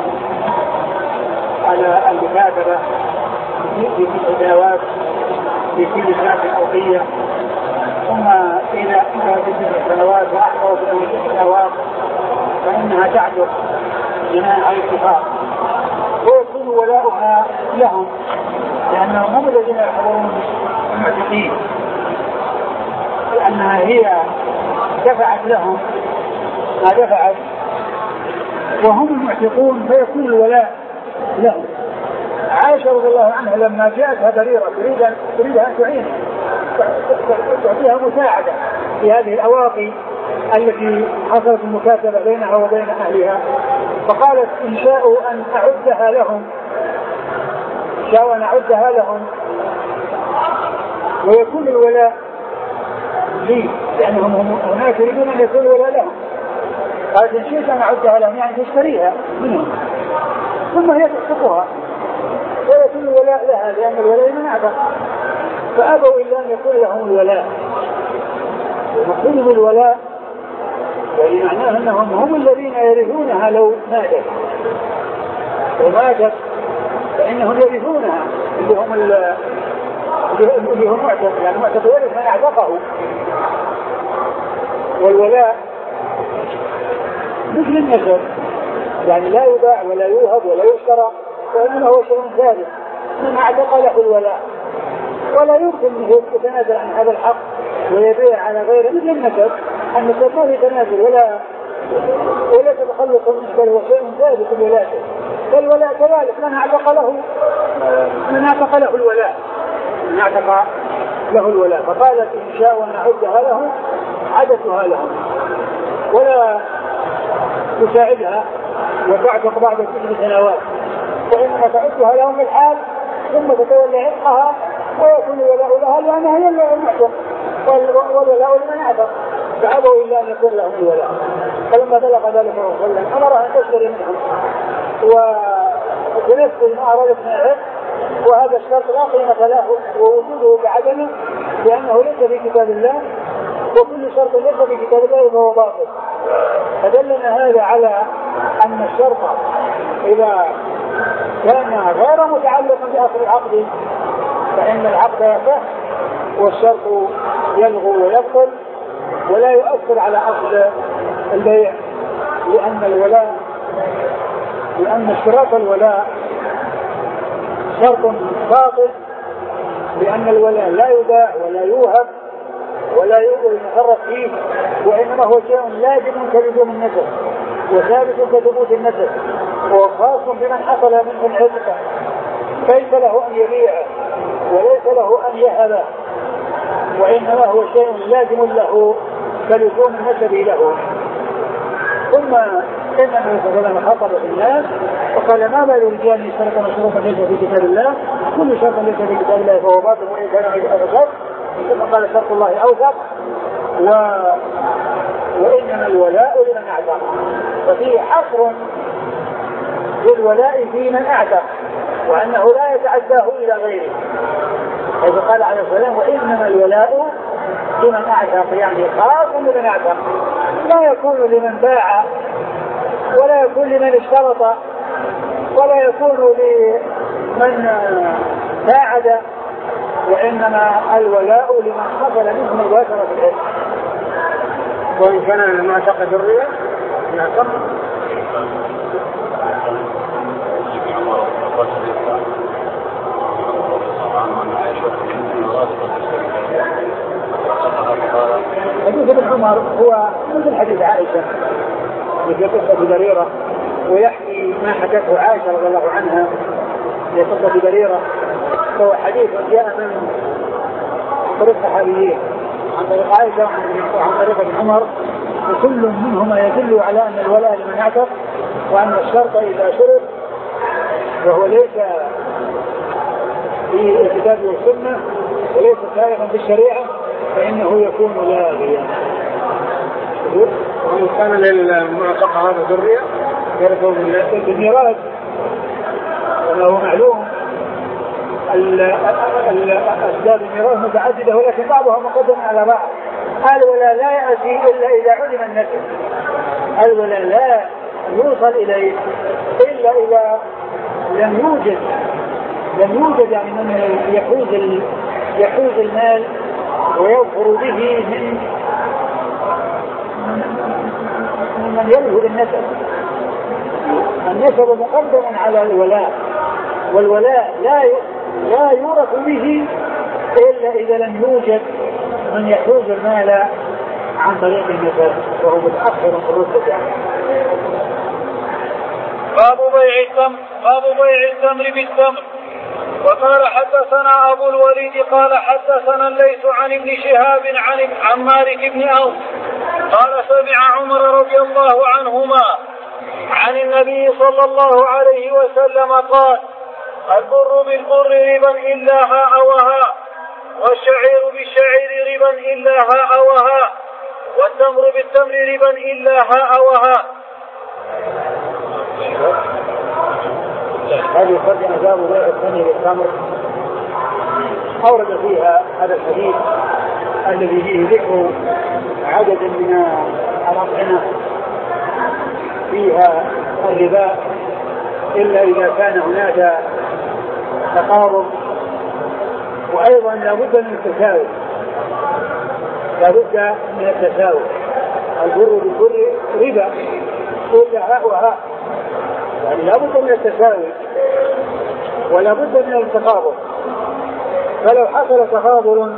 على المكاتبة في العداوات في كل سنة أوقية، ثم إذا انتهت تلك السنوات وأحضرت تلك السنوات فإنها تعجب بناء على الاتفاق، ويكون ولاؤها لهم لأنهم هم الذين يحضرون المعتقين، لأنها هي دفعت لهم ما دفعت وهم المعتقون، فيكون الولاء لهم. عائشة رضي الله عنها لما جاءتها بريرة تريد أن تريد أن تعينها تعطيها مساعدة في هذه الأواقي التي حصلت المكاتبة بينها وبين أهلها، فقالت إن شاءوا أن أعدها لهم إن شاءوا أن أعدها لهم ويكون الولاء لي، لأنهم هناك يريدون أن يكون الولاء لهم. قالت إن شئت أن أعدها لهم يعني تشتريها منهم ثم هي تحققها ويكون الولاء لها، لأن الولاء من أعبق، فأبوا إلا أن يكون لهم الولاء. ومقصودهم الولاء يعني معناه أنهم هم الذين يرثونها لو ماتت، وماتت فإنهم يرثونها اللي هم اللي هم معتق، يعني معتق يرث من أعتقه. والولاء مثل النسب، يعني لا يباع ولا يوهب ولا يشترى، وإنما هو شيء ثابت من أعتق له الولاء، ولا يمكن أن يتنازل عن هذا الحق ويبيع على غيره. مثل النسب، النسب ما يتنازل ولا ولا تتخلص المشكلة، هو شيء ثابت في ولاته. فالولاء كذلك من أعتق له من أعتق له الولاء من أعتق له الولاء. فقالت إن شاء أن أعدها لهم عدتها لهم ولا تساعدها وتعتق بعد ست سنوات، فإنما تعدها لهم بالحال ثم تتولى عتقها ويكون الولاء لها لأنها هي المعتق والولاء لمن اعتق، فأبوا إلا أن يكون لهم الولاء. فلما بلغ ذلك الرسول صلى الله عليه وسلم أمرها أن تشتري منهم وتنفذ ما أرادت من العتق، وهذا الشرط لا قيمة له ووجوده بعدمه لأنه ليس في كتاب الله، وكل شرط ليس في كتاب الله فهو باطل. فدلنا هذا على أن الشرط إذا كان غير متعلقا بأصل العقد فإن العقد يصح والشرط يلغو ويبطل ولا يؤثر على أصل البيع، لأن الولاء لأن اشتراط الولاء شرط باطل، لأن الولاء لا يباع ولا يوهب ولا يتصرف فيه، وإنما هو شيء لازم كلزوم النسب وثابت كثبوت النسب، وهو خاص بمن حصل منه العتق، كيف له أن يبيعه وليس له أن يهبه، وإنما هو شيء لازم له كلزوم النسب له. ثم إن النبي صلى الله عليه وسلم خاطب الناس وقال ما بال الرجال يشترطون شروطا ليس في كتاب الله، كل شرط ليس في كتاب الله فهو باطل وإن كان غير شرط. ثم قال شرط الله أوثق و... وإنما الولاء لمن أعتق، ففيه حصر للولاء في من أعتق وأنه لا يتعداه إلى غيره، حيث قال عليه السلام وإنما الولاء لمن أعتق، يعني خاص لمن أعتق، لا يكون لمن باع ولا يكون لمن اشترط ولا يكون لمن ساعد، وإنما الولاء لمن حصل منه مباشرة العتق. وإن كان المعتق ذرية يعتق حديث ابن عمر هو مثل حديث عائشة في قصة بريرة، ويحكي ما حكته عائشة رضي الله عنها في قصة بريرة، فهو حديث جاء من طريق صحابيين عن طريق عائشة وعن طريق ابن عمر، وكل منهما يدل على أن الولاء لمن اعتق، وأن الشرط إذا شرط وهو ليس في الكتاب والسنة وليس سائغا في الشريعة فإنه يكون لاغيا. وإن كان للمعتق هذا ذرية يرثون بالميراث، وما هو معلوم الأسباب الميراث متعددة ولكن بعضها مقدم على بعض. الولاء لا يأتي إلا إذا علم النسب، الولاء لا يوصل إليه إلا إذا لم يوجد لم يوجد يعني من يحوز يحوز المال ويظهر به من من يلهو بالنسب. النسب مقدم على الولاء، والولاء لا لا يورث به إلا إذا لم يوجد من يحوز المال عن طريق النسب وهو متأخر في الرتبة. باب بيع التمر باب بيع التمر بالتمر. وقال حدثنا أبو الوليد قال حدثنا الليث عن ابن شهاب عن عن مالك بن أوس قال سمع عمر رضي الله عنهما عن النبي صلى الله عليه وسلم قال: البر بالبر ربا إلا هاء وهاء، والشعير بالشعير ربا إلا هاء وهاء، والتمر بالتمر ربا إلا هاء وهاء. هذه قد أجاب بيع التمر بالتمر أورد فيها هذا الحديث الذي فيه ذكر عدد من الأطعمة فيها الربا إلا إذا كان هناك تقارب، وأيضا لا بد من التساوي، لا بد من التساوي. البر بالبر ربا إلا هاء وهاء، يعني لا بد من التساوي ولا بد من التقابل. فلو حصل تفاضل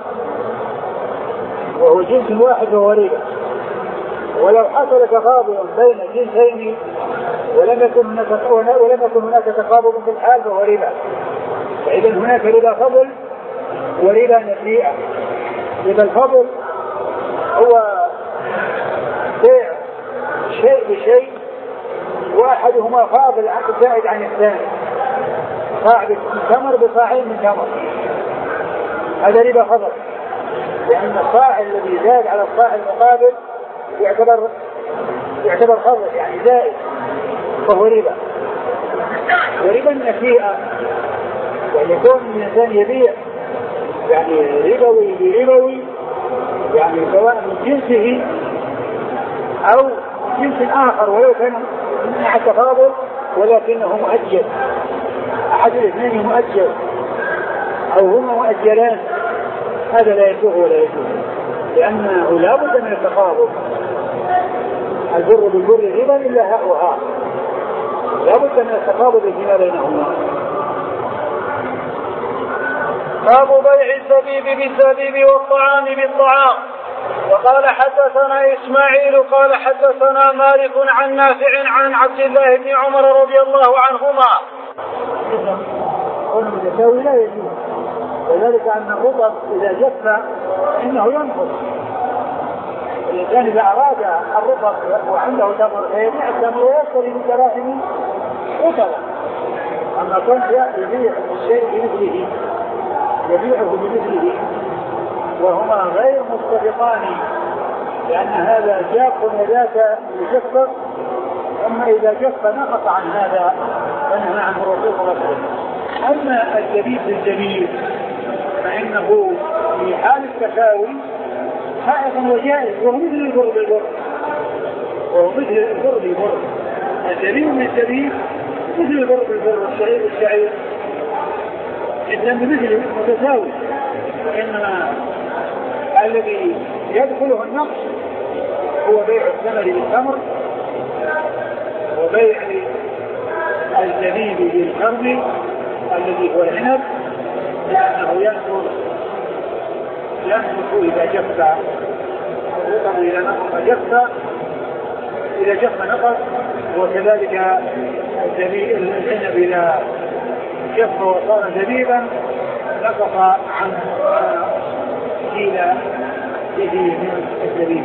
وهو جنس واحد فهو ربا، ولو حصل تفاضل بين جنسين ولم يكن ولم يكن هناك تقابل في الحال فهو ربا. فإذا هناك ربا فضل وربا نسيئة. ربا الفضل هو بيع شيء بشيء واحدهما فاضل زائد عن الثاني، صاع تمر بصاعين من تمر، هذا ربا فضل، لأن الصاع الذي زاد على الصاع المقابل يعتبر يعتبر فضل يعني زائد فهو ربا. وربا النسيئة يعني يكون الإنسان يبيع يعني ربوي بربوي، يعني سواء من جنسه أو جنس آخر ولو كان من أحد تفاضل ولكنه مؤجل، أحد الاثنين مؤجل أو هما مؤجلان، هذا لا يسوغ ولا يسوغ، لأنه لا بد من التفاضل. البر بالبر ربا إلا هاء وهاء، لا بد من التفاضل فيما بينهما. باب بيع الزبيب بالزبيب والطعام بالطعام. وقال حدثنا إسماعيل قال حدثنا مالك عن نافع عن عبد الله بن عمر رضي الله عنهما. المتساوي لا يجوز، وذلك أن الرطب إذا جف إنه ينقص. الإنسان إذا أراد الرطب وعنده تمر فيبيع التمر ويشتري من دراهم رطبا. أما كنت يبيع الشيء بمثله يبيعه بمثله وهما غير متفقان، لأن هذا جاف وذاك يجفف، أما إذا جف نقص عن هذا فنهى عنه الرسول صلى الله عليه وسلم. أما الزبيب بالزبيب فإنه في حال التساوي حائط وجائز، وهو مثل البر بالبر، وهو مثل البر بالبر. الزبيب بالزبيب مثل البر بالبر والشعير بالشعير، إذن بمثل متساوي. إنما الذي يدخله النقص هو بيع الثمر بالتمر وبيع الزبيب بالخرب الذي هو العنب، لأنه ينقص ينقص إذا جف الرطب إذا نقص جف إذا جف نقص، وكذلك الزبيب العنب إذا جف وصار زبيبا نقص عن قيل به من الزبيب.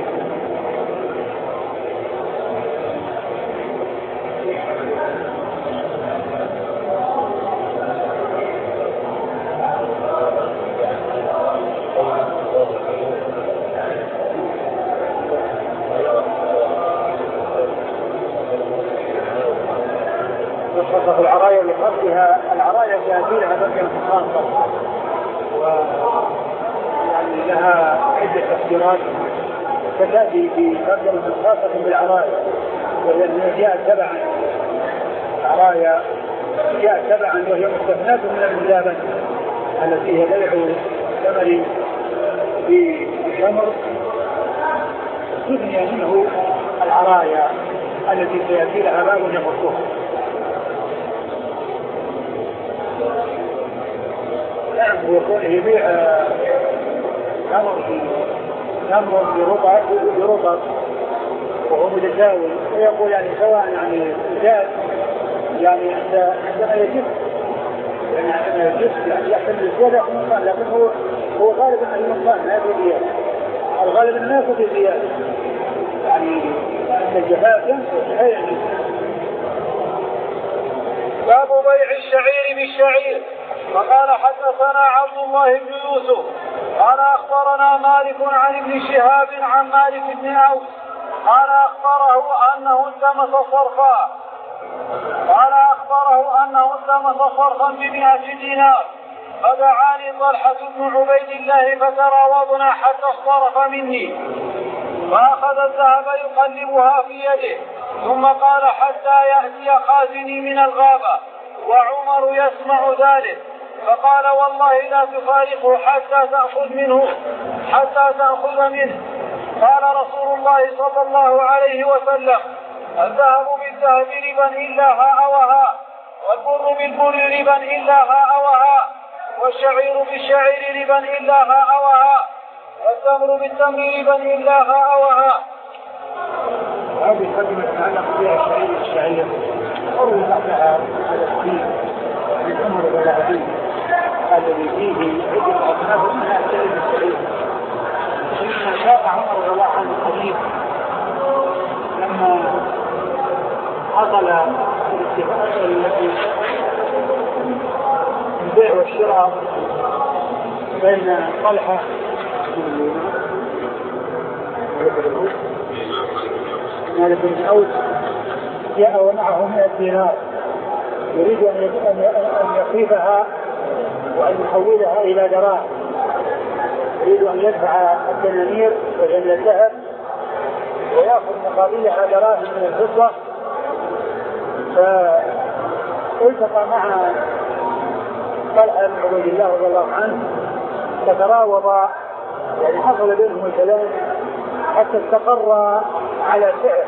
العرايا لقصدها العرايا العراية يأتي لها بقية خاصة ويعني لها عدة تفسيرات فتأتي في ترجمة خاصة بالعراية وهي جاءت تبعا العراية جاءت تبعا وهي مستثناة من المزابنة التي هي بيع الثمر بالتمر استثني منه العراية التي سيأتي لها باب يخصها. نعم ويكون يبيع تمر تمر بربع بربع وهو متساوي ويقول يعني سواء يعني زاد يعني عندما يجب يعني عندما يجب يعني يحتمل الزيادة في النقصان لكن هو هو غالب أن النقصان ما في زيادة الغالب أن ما في زيادة يعني عند الجفاف ينقص هي باب بيع الشعير بالشعير. فقال حدثنا عبد الله بن يوسف قال أخبرنا مالك عن ابن شهاب عن مالك بن أوس قال أخبره أنه التمس صرفا قال أخبره أنه التمس صرفا بمئة دينار فدعاني طلحة بن عبيد الله فتراوضنا حتى اصطرف مني فأخذ الذهب يقلبها في يده ثم قال حتى يأتي خازني من الغابة وعمر يسمع ذلك فقال والله لا تفارقه حتى تأخذ منه حتى تأخذ منه. قال رسول الله صلى الله عليه وسلم الذهب بالذهب ربا إلا هاء وهاء والبر بالبر ربا إلا هاء وهاء والشعير بالشعير ربا إلا هاء وهاء والتمر بالتمر ربا إلا هاء وهاء. هذه كلمة تتعلق بها الشعير بالشعير أروي بعدها على الدين الأمر الغلابي الذي فيه عدة أصناف منها الشعير بالشعير. إنما شاء عمر رضي الله عنه الحديث لما حصل الاتفاق البيع والشراء بين طلحة مالك بن أوس جاء ومعه مئة دينار يريد أن يخيفها وأن يحولها إلى دراهم يريد أن يدفع الدنانير وهي من الذهب ويأخذ مقابلها دراهم من الفضة. فالتقى مع طلحة بن عبيد الله رضي الله عنه فتراوضا يعني حصل بينهم الكلام حتى استقر على سعر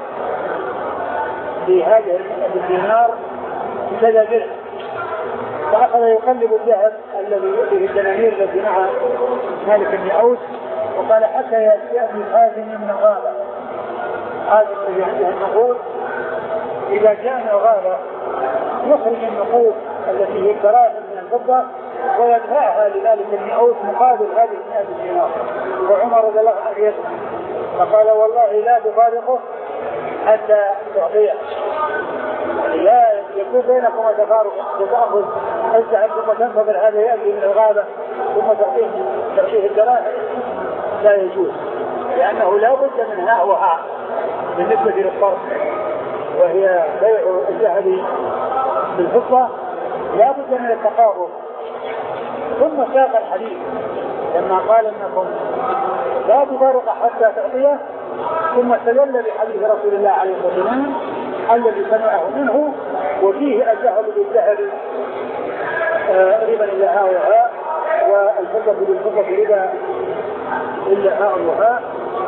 لهذه الدينار كذا درهم فأخذ يقلب الذهب الذي فيه الدنانير التي مع مالك بن أوس وقال حتى يأتي خازن من الغابة هذا الذي عنده النقود إذا جاء من الغابة يخرج النقود التي هي الدراهم من الفضة ويدفعها لمالك بن أوس مقابل هذه المئة دينار. وعمر رضي الله عنه يسمع فقال والله لا تفارقه حتى تعطيه لا يكون بينكم تفارق وتأخذ الذهب ثم تنتظر هذا يأتي من الغابة ثم تعطيه تعطيه الدراهم لا يجوز لأنه لا بد من هاء وهاء بالنسبة للصرف وهي بيع الذهب بالفضة لا بد من التقارب. ثم ساق الحديث لما قال انكم لا تفارق حتى تعطيه ثم استدل بحديث رسول الله عليه الصلاه والسلام الذي سمعه منه وفيه الذهب بالذهب ربا الا هاء وهاء والفضه بالفضه ربا الا هاء وهاء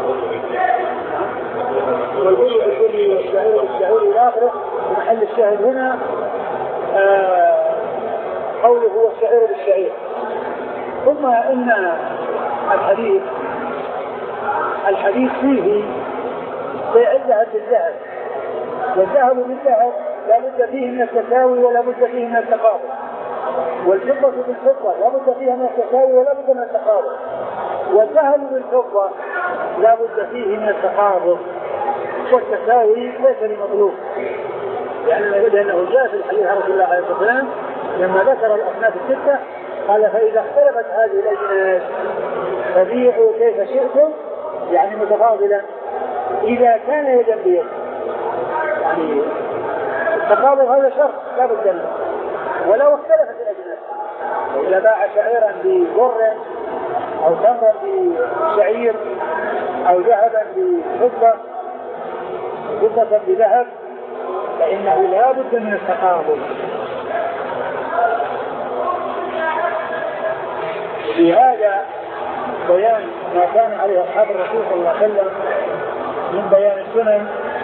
والبر بالبر والشعير بالشعير الى اخره. محل الشاهد هنا قوله هو الشعير بالشعير. ثم ان الحديث الحديث فيه بيع الذهب بالذهب والذهب بالذهب لا بد فيه من التساوي ولا بد فيه من التقابل والفضة بالفضة لا بد فيها من التساوي ولا بد من التقابل والذهب بالفضة لا بد فيه من التقابل والتساوي ليس بمطلوب يعني نجد أنه جاء في الحديث عن رسول الله عليه الصلاة والسلام لما ذكر الأصناف الستة قال فإذا اختلفت هذه الأجناس فبيعوا كيف شئتم يعني متفاضلا إذا كان يدا بيد يعني التفاضل هذا شرط لا بد منه ولو اختلفت الأجناس إذا باع شعيرا ببر أو تمرا بشعير أو ذهبا بفضة فضة بذهب فإنه لا بد من التقابل. في هذا بيان ما كان عليه أصحاب الرسول صلى الله عليه وسلم من بيان السنن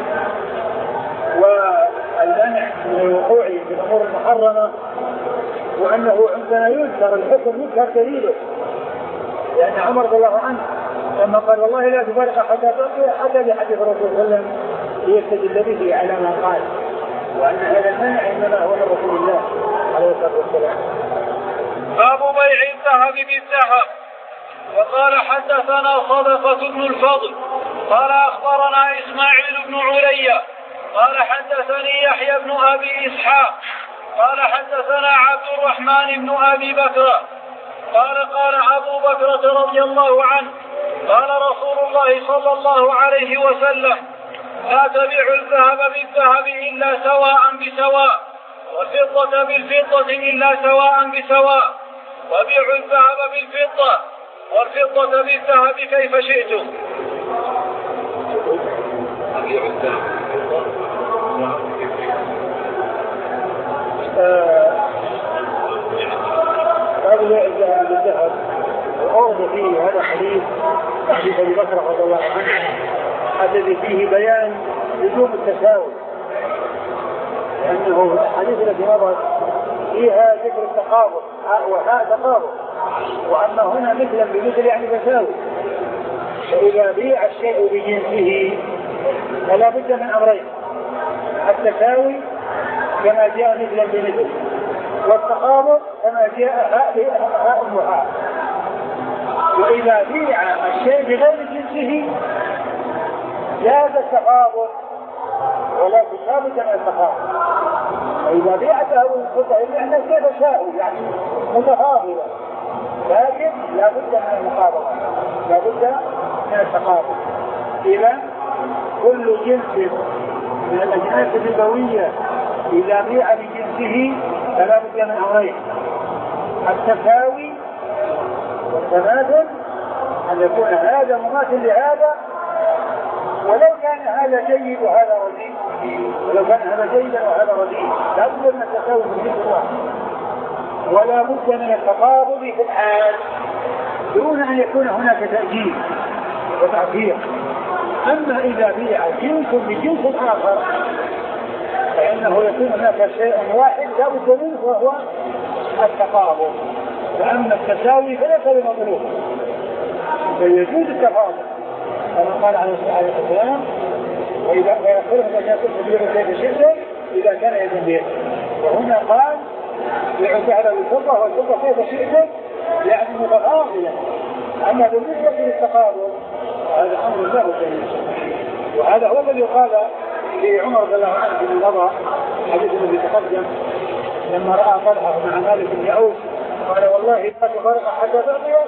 والمنع من الوقوع في الأمور المحرمة، وأنه عندنا يذكر الحكم يذكر دليله، لأن عمر رضي الله عنه لما قال والله لا تفارق حتى تلقي حتى بحديث الرسول صلى الله عليه وسلم ليستدل به على ما قال، وأن هذا المنع إنما هو من رسول الله عليه الصلاة والسلام. باب بيع الذهب بالذهب. وقال حدثنا صدقة بن الفضل قال أخبرنا إسماعيل بن عليا قال حدثني يحيى بن أبي إسحاق قال حدثنا عبد الرحمن بن أبي بكر قال قال أبو بكر رضي الله عنه قال رسول الله صلى الله عليه وسلم لا تبيع الذهب بالذهب إلا سواء بسواء والفضة بالفضة إلا سواء بسواء وبيعوا الذهب بالفضة والفضة بالذهب كيف شئتم. باب بيع الذهب بالذهب وأورد فيه هذا حديث حديث أبي بكر رضي الله عنه الذي فيه بيان لزوم التساوي، لأنه الحديث الذي مضت فيها ذكر التقابض وحاء تقابض، وأما هنا مثلا بمثل يعني تساوي. فإذا بيع الشيء بجنسه فلا بد من أمرين: التساوي كما جاء مثلا بمثل، والتقابض كما جاء هاء وهاء. وإذا بيع الشيء بغير جنسه جاز التقابض ولكن لا بد من التقابض. وإذا بيعته القطع يعني كتساوي يعني متفاضلة، لكن لا بد من المقابضة، لا بد من التقابض. إذا كل جنس من الأجناس الربوية إذا بيع بجنسه فلا بد من أمرين: التساوي والتماثل، أن يكون هذا مماثل لهذا ولو كان هذا جيد وهذا رديء، ولو كان هذا جيدا وهذا رديء لا بد من التساوي من جنس واحد، ولا بد من التقابض في الحال دون أن يكون هناك تأجيل وتعبير. أما إذا بيع جنس بجنس آخر فإنه يكون هناك شيء واحد لا بد منه وهو التقابض. وأما التساوي فليس بمطلوب، فيجوز التفاضل كما قال عليه الصلاة والسلام: وإذا يخبرهم أن يكون تبيع كيف شئت إذا كان يدا بيد. وهنا قال: بيع الذهب بالفضة والفضة كيف شئت، يعني متفاضلا. أما بالنسبة للتقابض هذا أمر له دليل، وهذا هو الذي قال في عمر رضي الله عنه في النظر حديث الذي تقدم لما رأى طلحة مع مالك بن أوس قال: والله لا تفرق حتى تعطيه.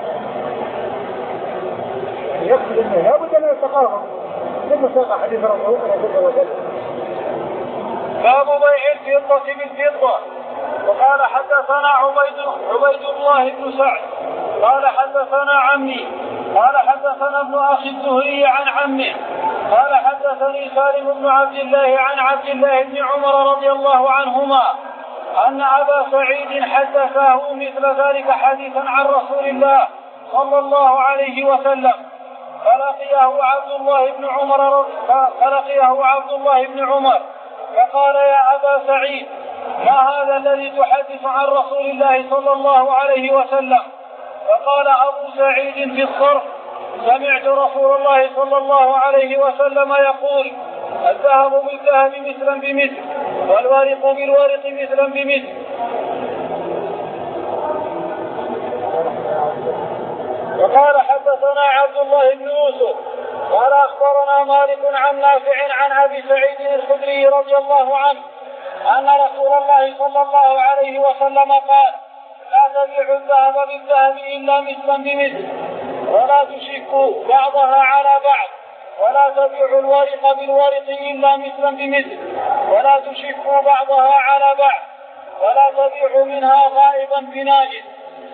يقصد أنه لا بد من التقابض ثم ساق حديث رسول الله صلى الله عليه وسلم. باب بيع الفضة بالفضة. وقال حدثنا عبيد عبيد الله بن سعد قال حدثنا عمي قال حدثنا ابن أخي الزهري عن عمه قال حدثني سالم بن عبد الله عن عبد الله بن عمر رضي الله عنهما أن أبا سعيد حدثه مثل ذلك حديثا عن رسول الله صلى الله عليه وسلم، فلقيه عبد الله بن عمر فلقيه عبد الله بن عمر فقال: يا أبا سعيد، ما هذا الذي تحدث عن رسول الله صلى الله عليه وسلم؟ فقال أبو سعيد في الصرف: سمعت رسول الله صلى الله عليه وسلم يقول: الذهب بالذهب مثلا بمثل والورق بالورق مثلا بمثل. وقال حدثنا عبد الله بن يوسف قال أخبرنا مالك عن نافع عن أبي سعيد الخدري رضي الله عنه أن رسول الله صلى الله عليه وسلم قال: لا تبيع الذهب بالذهب إلا مثلا بمثل ولا تشكوا بعضها على بعض، ولا تبيع الورق بالورق إلا مثلا بمثل ولا تشكوا بعضها على بعض. ولا تبيع منها غائبا بناجس.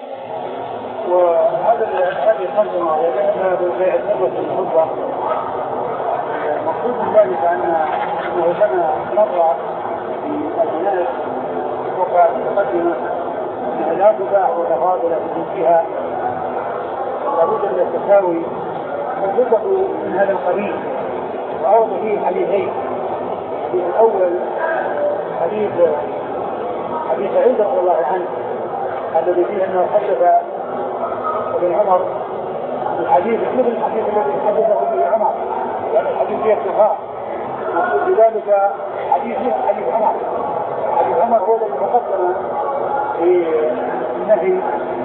وهذا هذه الترجمة وجدها ببيع الثروة الخضرة. المقصود من ذلك أنه كان مرة في البلاد وقع متقدمة أنها لا تباع متفاضلة في جنسها، لابد من التساوي، فالفضة من هذا القبيل. وأورد فيه حديثين. الحديث الأول حديث حديث سعيد رضي الله عنه الذي فيه أنه حدث ابن عمر الحديث مثل الحديث الذي حدثه ابن عمر، يعني الحديث فيه اتفاق، وبذلك حديث مثل حديث عمر. حديث عمر هو الذي تقدم في النهي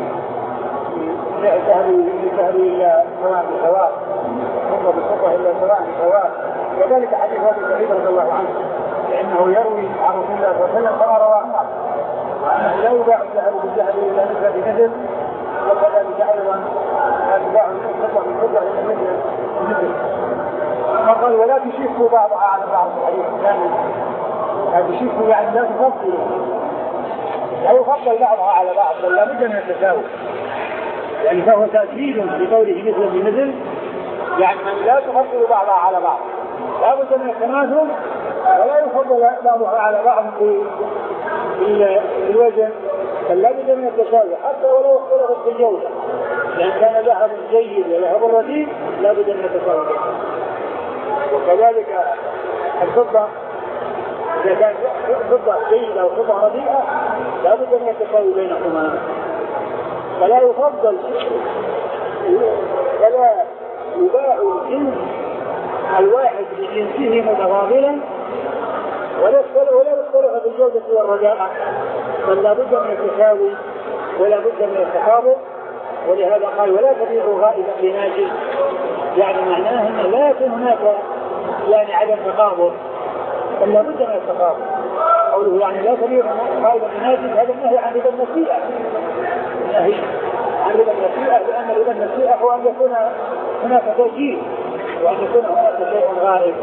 لا سهل سهل إلا سواء بسواء، خطة بالخطة إلا سواء بسواء. وذلك حديث أبي سعيد رضي الله عنه لأنه يروي عن رسول الله صلى الله عليه وسلم كما روى عمر، وأنه لا يباع الذهب بالذهب إلا مثل بمثل، وكذلك أيضا يباع الخطة بالخطة إلا مثل بمثل. قال ولا تشفوا بعضها على بعض في الحديث الثاني. هذا تشفوا يعني لا تفضلوا، لا يفضل بعضها على بعض، بل لا بد من التساوي. يعني فهو تأكيد بقوله مثل بمثل، يعني من لا تفضل بعضها على بعض، لا بد من التماثل ولا يفضل بعضها على بعض في الوزن، بل لا بد من التساوي حتى ولو اختلفت في الجودة. لأن كان ذهب جيد وذهب رديء لا بد من التساوي. وكذلك الفضة إذا كانت فضة جيدة أو فضة رديئة لا بد من التساوي بينهما، فلا يفضل ولا يباع الجنس الواحد بجنسه متفاضلا ولا يختلف في الجودة والرداءة، بل لا بد من التساوي ولا بد من التقابل. ولهذا قال ولا تبيع غائبا بناجس، يعني معناه أن لا يكون هناك يعني عدم تقابل، بل لا بد من التقابل. قوله يعني لا تبيع غائبا بناجس، هذا النهي عن ربا النسيئة، النهي عن ربا النسيئة، لأن ربا النسيئة هو أن يكون هناك توجيه وأن يكون هناك شيء غائب.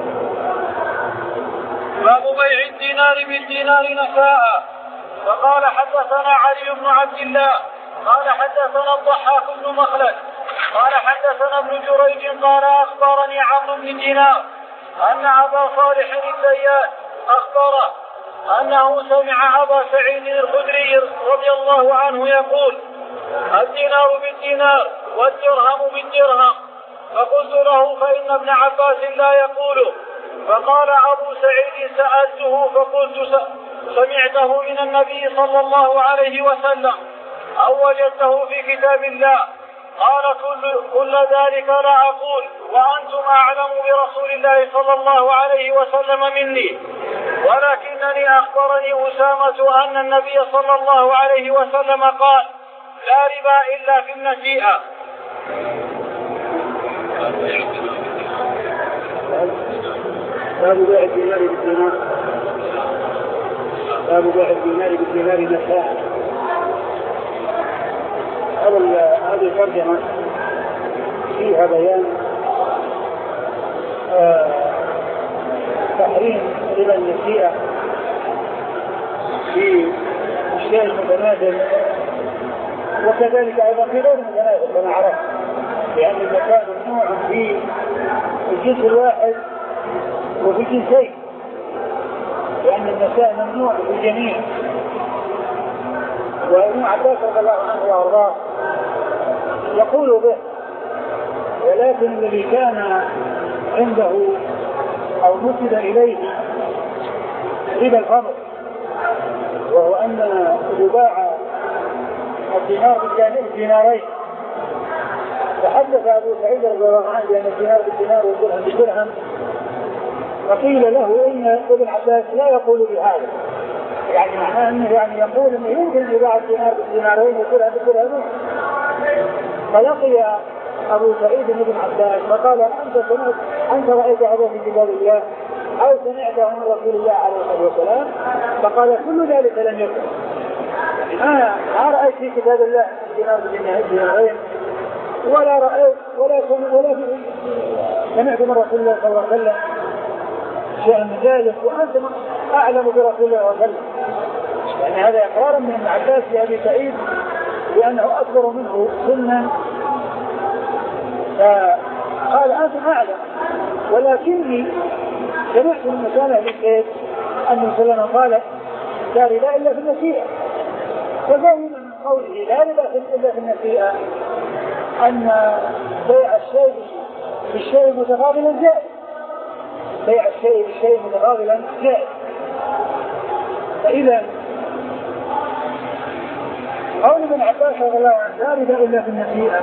باب بيع الدينار بالدينار نساء. فقال حدثنا علي بن عبد الله قال حدثنا الضحاك بن مخلد قال حدثنا ابن جريج قال أخبرني عمرو بن دينار أن أبا صالح الزيات أخبره أنه سمع أبا سعيد الخدري رضي الله عنه يقول الدينار بالدينار والدرهم بالدرهم. فقلت له فإن ابن عباس لا يقوله. فقال أبو سعيد سألته فقلت سمعته من النبي صلى الله عليه وسلم أو وجدته في كتاب الله؟ قال كل, كل ذلك لا أقول وأنتم أعلم برسول الله صلى الله عليه وسلم مني، ولكنني أخبرني أسامة أن النبي صلى الله عليه وسلم قال لا ربا إلا في النسيئة. باب بيع الدينار بالدينار. باب بيع الدينار بالدينار نساء. هذه الترجمة فيها بيان آه تحريم ربا النسيئة في الشيء المتنازل، وكذلك أيضا في غير المتنازل كما عرفت، لأن المكان ممنوع في الجنس الواحد وفي الجنسين، لأن النساء ممنوع في الجميع. وابن عباس رضي الله عنه وارضاه يقول به، ولكن الذي كان عنده او نسب اليه ربا الخمر، وهو ان يباع الدينار بالدينارين. فحدث ابو سعيد رضي الله عنه بان الدينار بالدينار والدرهم بالدرهم، فقيل له ان ابن عباس لا يقول بهذا، يعني معناه انه يعني يقول انه يمكن يباع الدينار بالدينارين والدرهم بالدرهمين. فلقي ابو سعيد بن عباس فقال انت سمعت انت رايت هذا في كتاب الله او سمعته من رسول الله عليه الصلاه والسلام؟ فقال كل ذلك لم يكن، انا ما رايت في كتاب الله الدينار بالدينارين ولا رايت ولا سمعت ولا سمعت من رسول الله صلى الله عليه وسلم شيئا من ذلك، وانت اعلم برسول الله صلى الله عليه وسلم. لأن هذا إقرار من ابن عباس لأبي سعيد لأنه أكبر منه سنا، فقال أنتم أعلم، ولكني سمعت من مسألة بالكيف أن سلمان قال لا ربا إلا في النسيئة، ففهم من قوله لا ربا إلا في النسيئة أن بيع الشيء بالشيء متقابلا جائز، بيع الشيء بالشيء متقابلا جائز. فإذا قول ابن عباس رضي الله عنه لا ربا إلا في النسيئة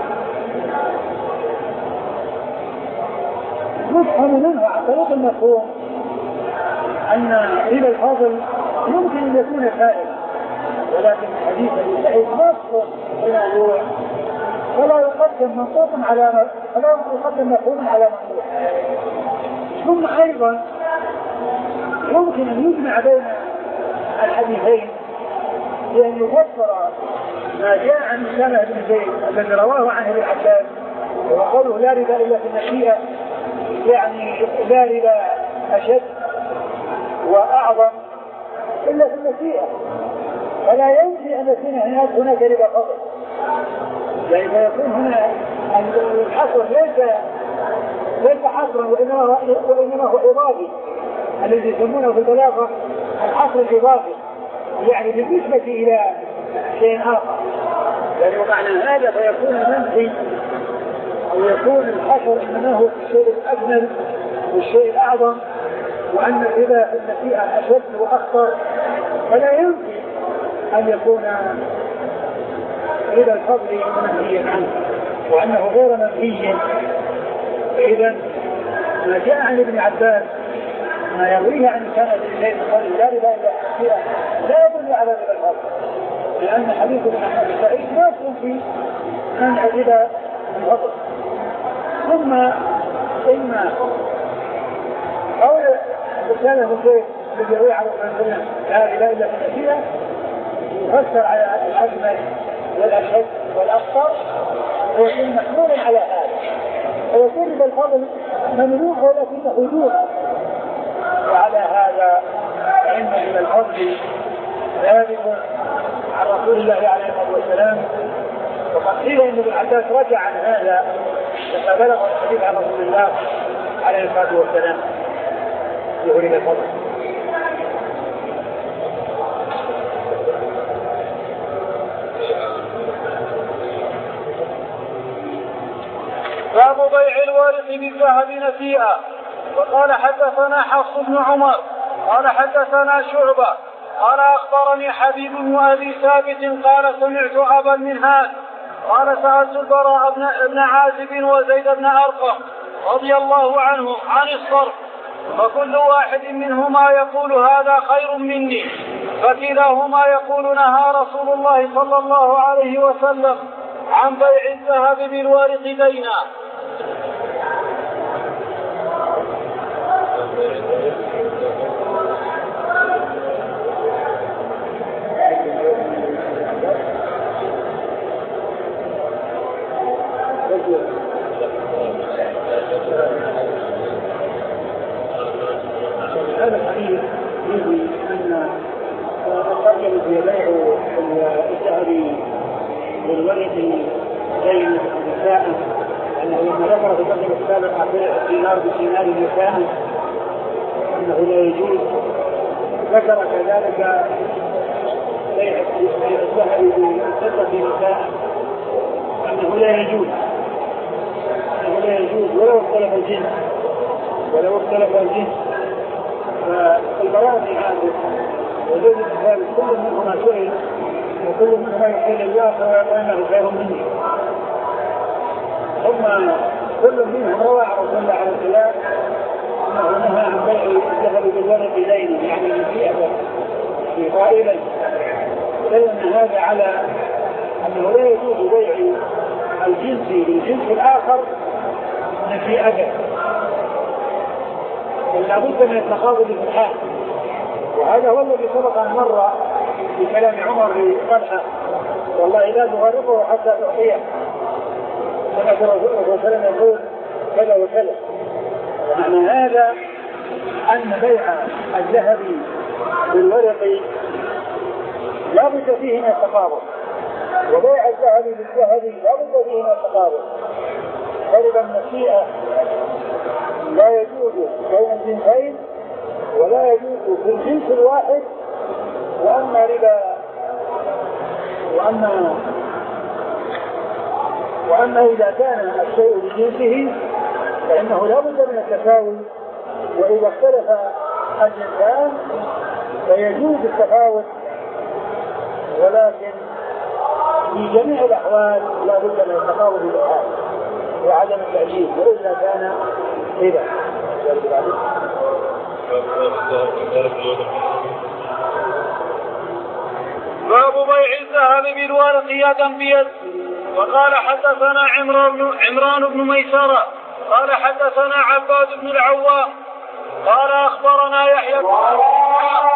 يفهم منه عن طريق المفهوم أن ربا الفاضل يمكن أن يكون سائلا، ولكن حديث أبي سعيد نص الموضوع فلا يقدم منطوق على فلا يقدم مفهوم على منطوق. ثم أيضا يمكن أن يجمع بين الحديثين بأن يفسر ما جاء عن أسامة بن زيد الذي رواه عنه ابن عباس وقوله لا ربا إلا في النسيئة، يعني لا ربا أشد وأعظم إلا في النسيئة، فلا يمكن أن يكون هناك هناك ربا فضل، يعني فيكون هنا الحصر ليس ليس حصرا وإنما وإنما هو إضافي الذي يسمونه في البلاغة الحصر الإضافي، يعني بالنسبة إلى شيء آخر، يعني معنى هذا فيكون منفي أو يكون الحصر إنما هو الشيء الأجمل والشيء الأعظم، وأن الربا في النسيئة أشد وأخطر، فلا يمكن أن يكون ربا الفضل منهيا عنه وأنه غير منهي. إذن ما جاء عن ابن عباس ما يرويه عن كان بالليل قال لا ربا إلا النسيئة لا يدل على ربا الفضل، لأن حديث ابن عباس سعيد ناصر في منع ربا الفضل. ثم إما قول رسالة الزيت الذي يروي على الرسول لا ربا إلا في النسيئة يفسر على الأجمل والأشد والأخطر ويكون محمولا على هذا، ويكون ربا الفضل ممنوع ولكنه دون. وعلى هذا فإن ربا الفضل ثابت عن رسول الله عليه الصلاة والسلام، وقد قيل إن ابن عباس رجع عن هذا لما بلغ الحديث عن رسول الله عليه الصلاة والسلام في ربا الفضل. باب بيع الوارث بالذهب نسيئا. وقال حدثنا حفص بن عمر قال حدثنا شعبة قال أخبرني حبيب بن أبي ثابت قال سمعت أبا المنهال قال سألت البراء بن عازب وزيد بن أرقم رضي الله عنهم عن الصرف، فكل واحد منهما يقول هذا خير مني، فكلاهما يقول نهى رسول الله صلى الله عليه وسلم عن بيع الذهب بالوارث دينا. هذا الحديث يروي أن الرجل في بيع الذهب بالورث دين نساء، أنه لما ذكر في الفصل السابق عن بيع الدينار بدينار نساء أنه لا يجوز، ذكر كذلك بيع الذهب بالفضة نساء أنه لا يجوز، أنه لا يجوز ولو اختلف الجنس ولو اختلف الجنس. فالبراء بن عازب وزيد بن ثابت كل منهما سئل وكل منهما يقول الواقع ويقول انه خير مني، ثم كل منهم روى عن رسول الله عليه السلام انه نهى عن بيع الذهب بالورق دينا، يعني نسيئة في قائلا دل ان هذا على انه لا يجوز بيع الجنس بالجنس الاخر نسيئة، لا بد من التقابل في الحال. وهذا هو الذي سبق أن مر في كلام عمر لطلحة والله لا تغرقه حتى تعطيه، سمعت الرسول صلى الله عليه وسلم يقول كذا وكذا. معنى هذا أن بيع الذهب بالورق لا بد فيه من التقابض، وبيع الذهب بالذهب لا بد فيه من التقابض. فربا النسيئة لا يجوز بين الجنسين ولا يجوز في الجنس الواحد. وأما ربا وأما وأما إذا كان الشيء بجنسه فإنه لا بد من التساوي، وإذا اختلف الجنسان فيجوز التفاوت، ولكن في جميع الأحوال لا بد من التفاوت بالحال وعدم التعجيز، وإلا كان ربا. باب بيع الذهب بالورق يدا بيد. وقال حدثنا عمران بن ميسرة قال حدثنا عباد بن العوام قال أخبرنا يحيى بن